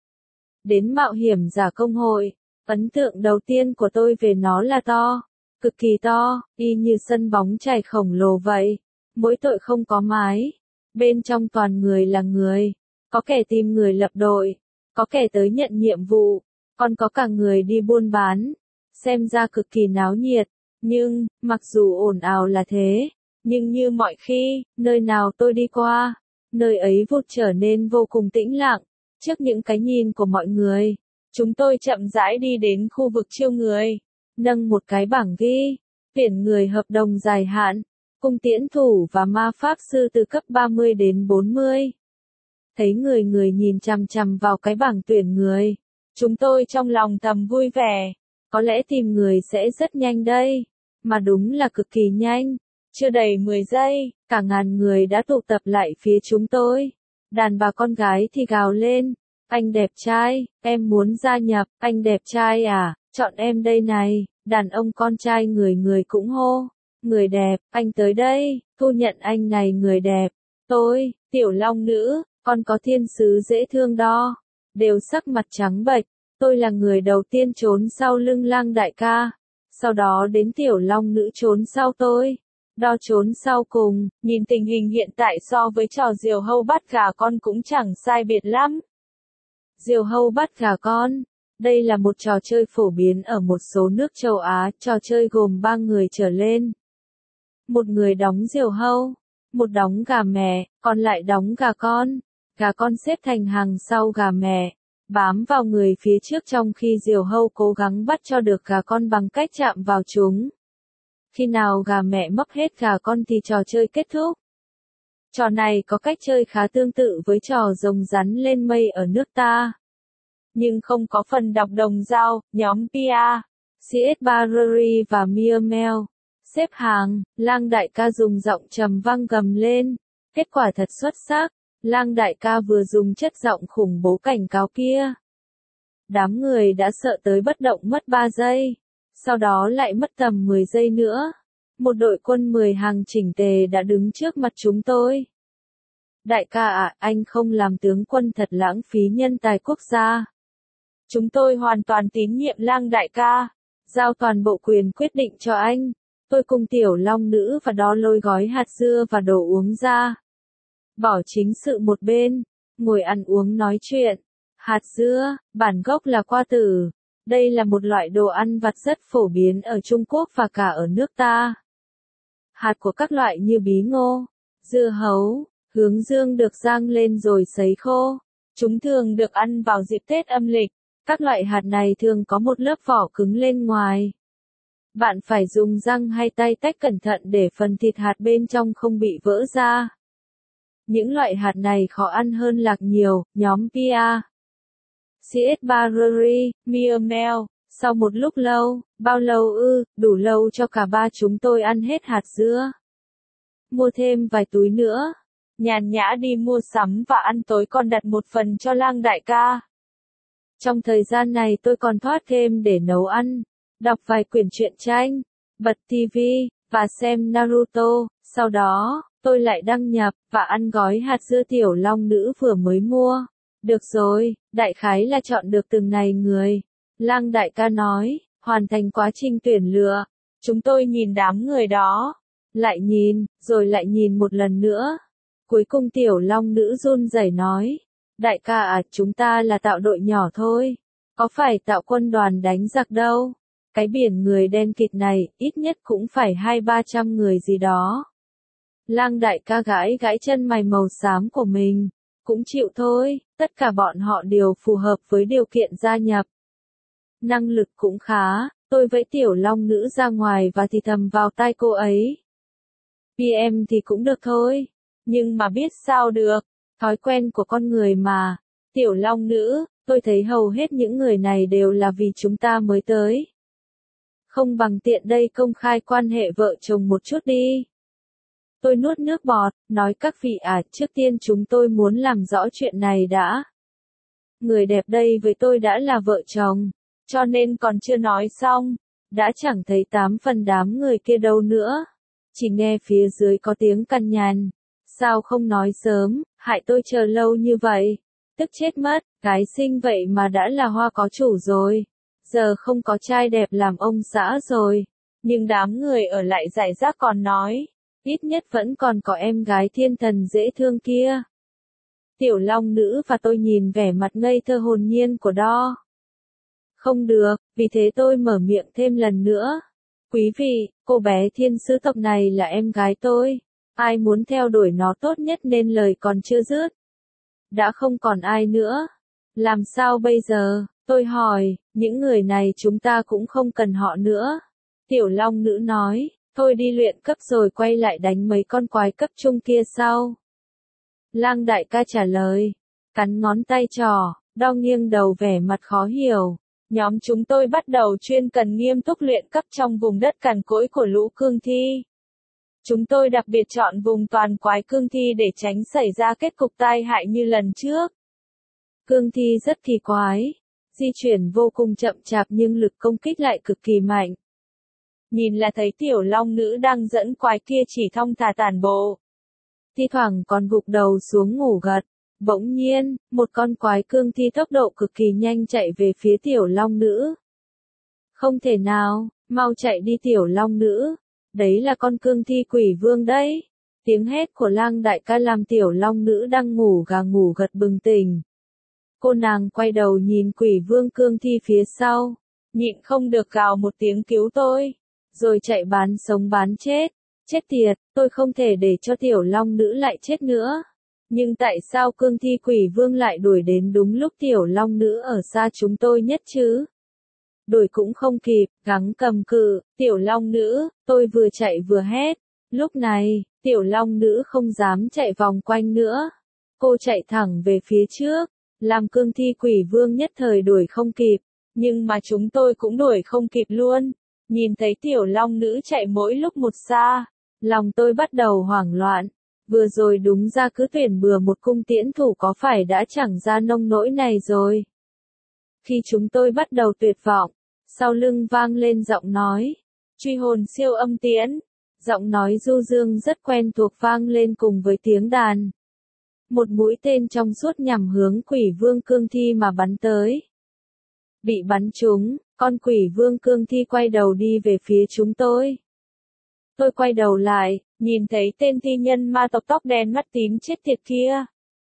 Đến mạo hiểm giả công hội, ấn tượng đầu tiên của tôi về nó là to. Cực kỳ to, y như sân bóng chày khổng lồ vậy. Mỗi tội không có mái. Bên trong toàn người là người. Có kẻ tìm người lập đội. Có kẻ tới nhận nhiệm vụ. Còn có cả người đi buôn bán. Xem ra cực kỳ náo nhiệt. Nhưng, mặc dù ồn ào là thế, nhưng như mọi khi, nơi nào tôi đi qua, nơi ấy vụt trở nên vô cùng tĩnh lặng. Trước những cái nhìn của mọi người, chúng tôi chậm rãi đi đến khu vực chiêu người. Nâng một cái bảng ghi, tuyển người hợp đồng dài hạn, cung tiễn thủ và ma pháp sư từ cấp ba mươi đến bốn mươi. Thấy người người nhìn chằm chằm vào cái bảng tuyển người, chúng tôi trong lòng thầm vui vẻ. Có lẽ tìm người sẽ rất nhanh đây, mà đúng là cực kỳ nhanh. Chưa đầy mười giây, cả ngàn người đã tụ tập lại phía chúng tôi. Đàn bà con gái thì gào lên, anh đẹp trai, em muốn gia nhập, anh đẹp trai à, chọn em đây này. Đàn ông con trai người người cũng hô, người đẹp, anh tới đây, thu nhận anh này người đẹp. Tôi, Tiểu Long Nữ, con có thiên sứ dễ thương đó, đều sắc mặt trắng bệch. Tôi là người đầu tiên trốn sau lưng Lang đại ca, sau đó đến Tiểu Long Nữ trốn sau tôi. Đo trốn sau cùng, nhìn tình hình hiện tại so với trò diều hâu bắt gà con cũng chẳng sai biệt lắm. Diều hâu bắt gà con. Đây là một trò chơi phổ biến ở một số nước châu Á, trò chơi gồm ba người trở lên. Một người đóng diều hâu, một đóng gà mẹ, còn lại đóng gà con. Gà con xếp thành hàng sau gà mẹ, bám vào người phía trước trong khi diều hâu cố gắng bắt cho được gà con bằng cách chạm vào chúng. Khi nào gà mẹ mất hết gà con thì trò chơi kết thúc. Trò này có cách chơi khá tương tự với trò rồng rắn lên mây ở nước ta. Nhưng không có phần đọc đồng dao. Nhóm pê e, xê ét ba Ruri và Meow Meow. Xếp hàng, Lang đại ca dùng giọng trầm vang gầm lên. Kết quả thật xuất sắc. Lang đại ca vừa dùng chất giọng khủng bố cảnh cáo kia. Đám người đã sợ tới bất động mất ba giây. Sau đó lại mất tầm mười giây nữa. Một đội quân mười hàng chỉnh tề đã đứng trước mặt chúng tôi. Đại ca ạ, à, anh không làm tướng quân thật lãng phí nhân tài quốc gia. Chúng tôi hoàn toàn tín nhiệm Lang đại ca. Giao toàn bộ quyền quyết định cho anh. Tôi cùng Tiểu Long Nữ và đó lôi gói hạt dưa và đồ uống ra. Bỏ chính sự một bên. Ngồi ăn uống nói chuyện. Hạt dưa, bản gốc là qua tử. Đây là một loại đồ ăn vặt rất phổ biến ở Trung Quốc và cả ở nước ta. Hạt của các loại như bí ngô, dưa hấu, hướng dương được rang lên rồi sấy khô. Chúng thường được ăn vào dịp Tết âm lịch. Các loại hạt này thường có một lớp vỏ cứng lên ngoài. Bạn phải dùng răng hay tay tách cẩn thận để phần thịt hạt bên trong không bị vỡ ra. Những loại hạt này khó ăn hơn lạc nhiều. Nhóm pê e, xê ét ba Ruri, Meow Meow. Sau một lúc lâu, bao lâu ư, đủ lâu cho cả ba chúng tôi ăn hết hạt dưa. Mua thêm vài túi nữa. Nhàn nhã đi mua sắm và ăn tối còn đặt một phần cho Lang đại ca. Trong thời gian này tôi còn thoát game để nấu ăn, đọc vài quyển truyện tranh, bật ti vi, và xem Naruto. Sau đó, tôi lại đăng nhập, và ăn gói hạt dưa tiểu long nữ vừa mới mua. Được rồi, đại khái là chọn được từng này người. Lang đại ca nói, hoàn thành quá trình tuyển lựa. Chúng tôi nhìn đám người đó. Lại nhìn, rồi lại nhìn một lần nữa. Cuối cùng tiểu long nữ run rẩy nói. Đại ca à, chúng ta là tạo đội nhỏ thôi. Có phải tạo quân đoàn đánh giặc đâu. Cái biển người đen kịt này, ít nhất cũng phải hai ba trăm người gì đó. Lang đại ca gãi gãi chân mày màu xám của mình. Cũng chịu thôi, tất cả bọn họ đều phù hợp với điều kiện gia nhập. Năng lực cũng khá, tôi vẫy tiểu long nữ ra ngoài và thì thầm vào tai cô ấy. pê em thì cũng được thôi, nhưng mà biết sao được, thói quen của con người mà. Tiểu long nữ, tôi thấy hầu hết những người này đều là vì chúng ta mới tới. Không bằng tiện đây công khai quan hệ vợ chồng một chút đi. Tôi nuốt nước bọt, nói các vị à, trước tiên chúng tôi muốn làm rõ chuyện này đã. Người đẹp đây với tôi đã là vợ chồng, cho nên còn chưa nói xong, đã chẳng thấy tám phần đám người kia đâu nữa. Chỉ nghe phía dưới có tiếng cằn nhằn. Sao không nói sớm, hại tôi chờ lâu như vậy. Tức chết mất, cái xinh vậy mà đã là hoa có chủ rồi. Giờ không có trai đẹp làm ông xã rồi. Nhưng đám người ở lại giải rác còn nói. Ít nhất vẫn còn có em gái thiên thần dễ thương kia. Tiểu long nữ và tôi nhìn vẻ mặt ngây thơ hồn nhiên của Đo. Không được, vì thế tôi mở miệng thêm lần nữa. Quý vị, cô bé thiên sứ tộc này là em gái tôi. Ai muốn theo đuổi nó tốt nhất nên lời còn chưa dứt. Đã không còn ai nữa. Làm sao bây giờ? Tôi hỏi, những người này chúng ta cũng không cần họ nữa. Tiểu long nữ nói. Thôi đi luyện cấp rồi quay lại đánh mấy con quái cấp trung kia sau. Lang đại ca trả lời. Cắn ngón tay trỏ, Đo nghiêng đầu vẻ mặt khó hiểu. Nhóm chúng tôi bắt đầu chuyên cần nghiêm túc luyện cấp trong vùng đất cằn cỗi của lũ cương thi. Chúng tôi đặc biệt chọn vùng toàn quái cương thi để tránh xảy ra kết cục tai hại như lần trước. Cương thi rất kỳ quái. Di chuyển vô cùng chậm chạp nhưng lực công kích lại cực kỳ mạnh. Nhìn là thấy tiểu long nữ đang dẫn quái kia chỉ thong thả tản bộ. Thi thoảng còn gục đầu xuống ngủ gật. Bỗng nhiên, một con quái cương thi tốc độ cực kỳ nhanh chạy về phía tiểu long nữ. Không thể nào, mau chạy đi tiểu long nữ. Đấy là con cương thi quỷ vương đấy. Tiếng hét của Lang đại ca làm tiểu long nữ đang ngủ gà ngủ gật bừng tỉnh. Cô nàng quay đầu nhìn quỷ vương cương thi phía sau. Nhịn không được gào một tiếng cứu tôi. Rồi chạy bán sống bán chết. Chết tiệt, tôi không thể để cho tiểu long nữ lại chết nữa. Nhưng tại sao cương thi quỷ vương lại đuổi đến đúng lúc tiểu long nữ ở xa chúng tôi nhất chứ? Đuổi cũng không kịp, gắng cầm cự, tiểu long nữ, tôi vừa chạy vừa hét. Lúc này, tiểu long nữ không dám chạy vòng quanh nữa. Cô chạy thẳng về phía trước, làm cương thi quỷ vương nhất thời đuổi không kịp. Nhưng mà chúng tôi cũng đuổi không kịp luôn. Nhìn thấy tiểu long nữ chạy mỗi lúc một xa, lòng tôi bắt đầu hoảng loạn. Vừa rồi đúng ra cứ tuyển bừa một cung tiễn thủ có phải đã chẳng ra nông nỗi này rồi. Khi chúng tôi bắt đầu tuyệt vọng, sau lưng vang lên giọng nói, truy hồn siêu âm tiễn. Giọng nói du dương rất quen thuộc vang lên cùng với tiếng đàn. Một mũi tên trong suốt nhằm hướng quỷ vương cương thi mà bắn tới. Bị bắn trúng, con quỷ vương cương thi quay đầu đi về phía chúng tôi. Tôi quay đầu lại, nhìn thấy tên thi nhân ma tộc tóc đen mắt tím chết tiệt kia.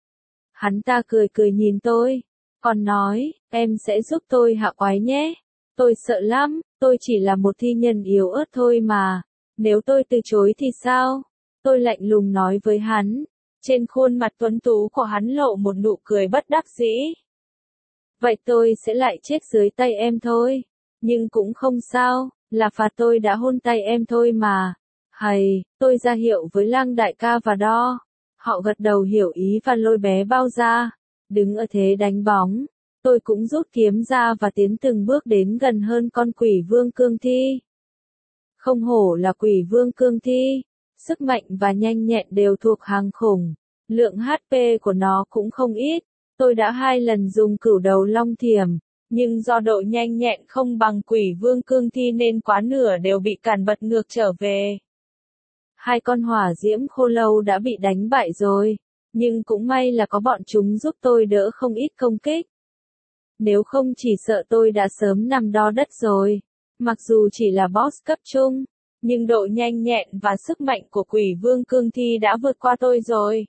Hắn ta cười cười nhìn tôi, còn nói, em sẽ giúp tôi hạ quái nhé. Tôi sợ lắm, tôi chỉ là một thi nhân yếu ớt thôi mà. Nếu tôi từ chối thì sao? Tôi lạnh lùng nói với hắn. Trên khuôn mặt tuấn tú của hắn lộ một nụ cười bất đắc dĩ. Vậy tôi sẽ lại chết dưới tay em thôi. Nhưng cũng không sao, là phạt tôi đã hôn tay em thôi mà. Hầy, tôi ra hiệu với Lang đại ca và Đo. Họ gật đầu hiểu ý và lôi bé bao ra. Đứng ở thế đánh bóng. Tôi cũng rút kiếm ra và tiến từng bước đến gần hơn con quỷ vương cương thi. Không hổ là quỷ vương cương thi. Sức mạnh và nhanh nhẹn đều thuộc hàng khủng. Lượng hát pê của nó cũng không ít. Tôi đã hai lần dùng cửu đầu long thiểm. Nhưng do độ nhanh nhẹn không bằng quỷ vương cương thi nên quá nửa đều bị cản bật ngược trở về. Hai con hỏa diễm khô lâu đã bị đánh bại rồi, nhưng cũng may là có bọn chúng giúp tôi đỡ không ít công kích. Nếu không chỉ sợ tôi đã sớm nằm đo đất rồi. Mặc dù chỉ là boss cấp trung, nhưng độ nhanh nhẹn và sức mạnh của quỷ vương cương thi đã vượt qua tôi rồi.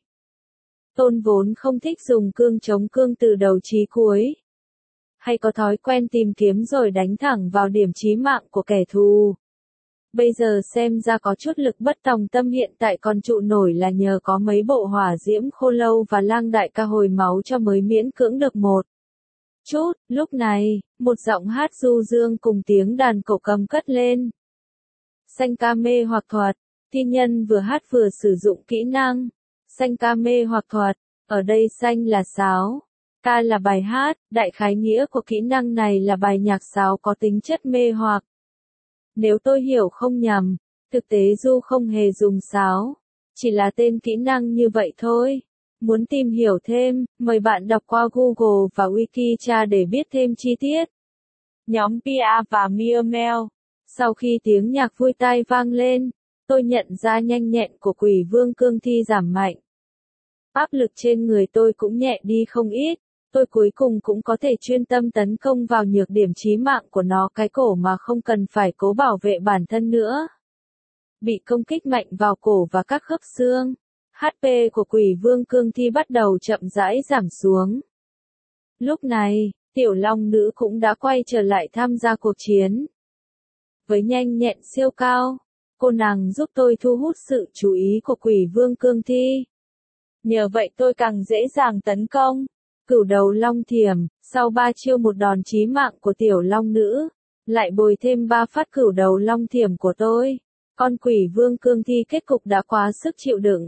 Tôn vốn không thích dùng cương chống cương từ đầu chí cuối. Hay có thói quen tìm kiếm rồi đánh thẳng vào điểm chí mạng của kẻ thù. Bây giờ xem ra có chút lực bất tòng tâm hiện tại còn trụ nổi là nhờ có mấy bộ hỏa diễm khô lâu và lang đại ca hồi máu cho mới miễn cưỡng được một chút. Lúc này, một giọng hát du dương cùng tiếng đàn cổ cầm cất lên. Xanh ca mê hoặc thuật, thi nhân vừa hát vừa sử dụng kỹ năng. Xanh ca mê hoặc thuật, ở đây xanh là sáo, ca là bài hát, đại khái nghĩa của kỹ năng này là bài nhạc sáo có tính chất mê hoặc. Nếu tôi hiểu không nhầm, thực tế Du không hề dùng sáo, chỉ là tên kỹ năng như vậy thôi. Muốn tìm hiểu thêm, mời bạn đọc qua Google và Wikicha để biết thêm chi tiết. Nhóm Pia và Miamel. Sau khi tiếng nhạc vui tai vang lên, tôi nhận ra nhanh nhẹn của quỷ vương cương thi giảm mạnh. Áp lực trên người tôi cũng nhẹ đi không ít, tôi cuối cùng cũng có thể chuyên tâm tấn công vào nhược điểm chí mạng của nó, cái cổ, mà không cần phải cố bảo vệ bản thân nữa. Bị công kích mạnh vào cổ và các khớp xương, hát pê của quỷ vương cương thi bắt đầu chậm rãi giảm xuống. Lúc này, tiểu long nữ cũng đã quay trở lại tham gia cuộc chiến. Với nhanh nhẹn siêu cao, cô nàng giúp tôi thu hút sự chú ý của quỷ vương cương thi. Nhờ vậy tôi càng dễ dàng tấn công. Cửu đầu long thiểm, sau ba chiêu một đòn chí mạng của tiểu long nữ, lại bồi thêm ba phát cửu đầu long thiểm của tôi. Con quỷ vương cương thi kết cục đã quá sức chịu đựng.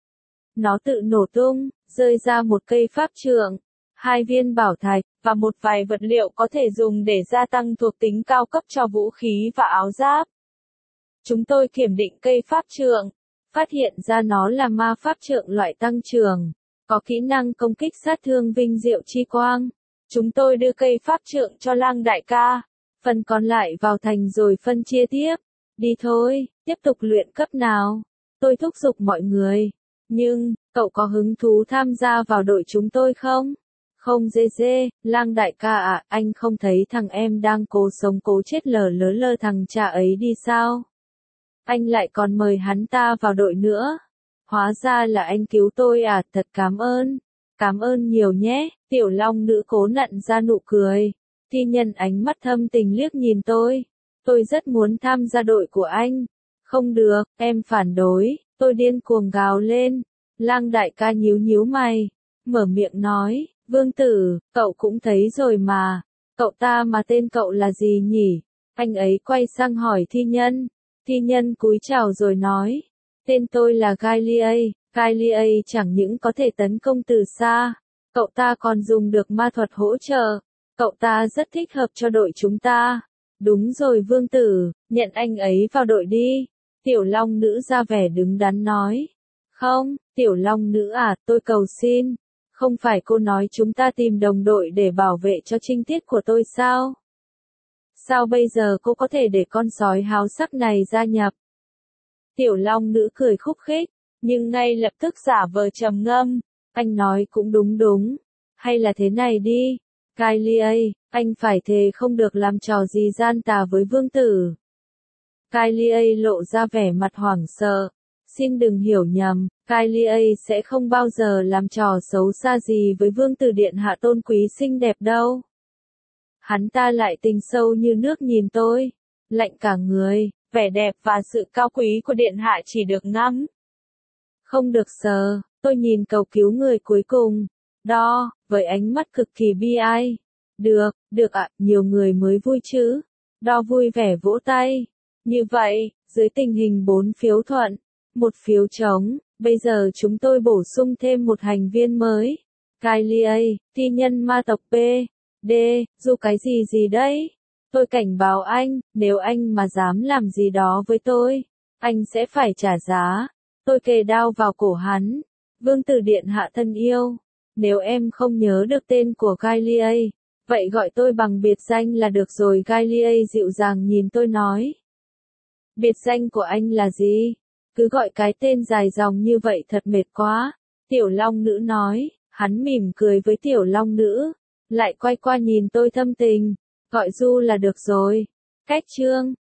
Nó tự nổ tung, rơi ra một cây pháp trượng, hai viên bảo thạch, và một vài vật liệu có thể dùng để gia tăng thuộc tính cao cấp cho vũ khí và áo giáp. Chúng tôi kiểm định cây pháp trượng, phát hiện ra nó là ma pháp trượng loại tăng trưởng, có kỹ năng công kích sát thương vinh diệu chi quang. Chúng tôi đưa cây pháp trượng cho lang đại ca, phần còn lại vào thành rồi phân chia tiếp. Đi thôi, tiếp tục luyện cấp nào. Tôi thúc giục mọi người. Nhưng, cậu có hứng thú tham gia vào đội chúng tôi không? Không dê dê, lang đại ca à, anh không thấy thằng em đang cố sống cố chết lờ lớ lơ thằng cha ấy đi sao? Anh lại còn mời hắn ta vào đội nữa. Hóa ra là anh cứu tôi à, thật cảm ơn. Cảm ơn nhiều nhé, tiểu long nữ cố nặn ra nụ cười. Thi nhân ánh mắt thâm tình liếc nhìn tôi. Tôi rất muốn tham gia đội của anh. Không được, em phản đối, tôi điên cuồng gào lên. Lang đại ca nhíu nhíu mày, mở miệng nói, vương tử, cậu cũng thấy rồi mà. Cậu ta mà tên cậu là gì nhỉ? Anh ấy quay sang hỏi thi nhân. Thi nhân cúi chào rồi nói, tên tôi là Gailiei. Gailiei chẳng những có thể tấn công từ xa, cậu ta còn dùng được ma thuật hỗ trợ. Cậu ta rất thích hợp cho đội chúng ta. Đúng rồi vương tử, nhận anh ấy vào đội đi. Tiểu long nữ ra vẻ đứng đắn nói. Không, tiểu long nữ à, tôi cầu xin. Không phải cô nói chúng ta tìm đồng đội để bảo vệ cho trinh tiết của tôi sao? Sao bây giờ cô có thể để con sói háo sắc này gia nhập? Tiểu long nữ cười khúc khích, nhưng ngay lập tức giả vờ trầm ngâm. Anh nói cũng đúng đúng. Hay là thế này đi. Gailiei, anh phải thề không được làm trò gì gian tà với vương tử. Gailiei lộ ra vẻ mặt hoảng sợ. Xin đừng hiểu nhầm, Gailiei sẽ không bao giờ làm trò xấu xa gì với vương tử điện hạ tôn quý xinh đẹp đâu. Hắn ta lại tình sâu như nước nhìn tôi, lạnh cả người, vẻ đẹp và sự cao quý của điện hạ chỉ được ngắm. Không được sờ, tôi nhìn cầu cứu người cuối cùng, đo, với ánh mắt cực kỳ bi ai. Được, được ạ, nhiều người mới vui chứ. Đo vui vẻ vỗ tay. Như vậy, dưới tình hình bốn phiếu thuận, một phiếu trống, bây giờ chúng tôi bổ sung thêm một thành viên mới. Gailiei, thi nhân ma tộc P. D, dù cái gì gì đấy. Tôi cảnh báo anh, nếu anh mà dám làm gì đó với tôi, anh sẽ phải trả giá. Tôi kề đao vào cổ hắn. Vương tử điện hạ thân yêu, nếu em không nhớ được tên của Gailiei, vậy gọi tôi bằng biệt danh là được rồi. Gailiei dịu dàng nhìn tôi nói. Biệt danh của anh là gì? Cứ gọi cái tên dài dòng như vậy thật mệt quá. Tiểu Long Nữ nói, hắn mỉm cười với Tiểu Long Nữ, lại quay qua nhìn tôi thâm tình, gọi Du là được rồi. Cách chương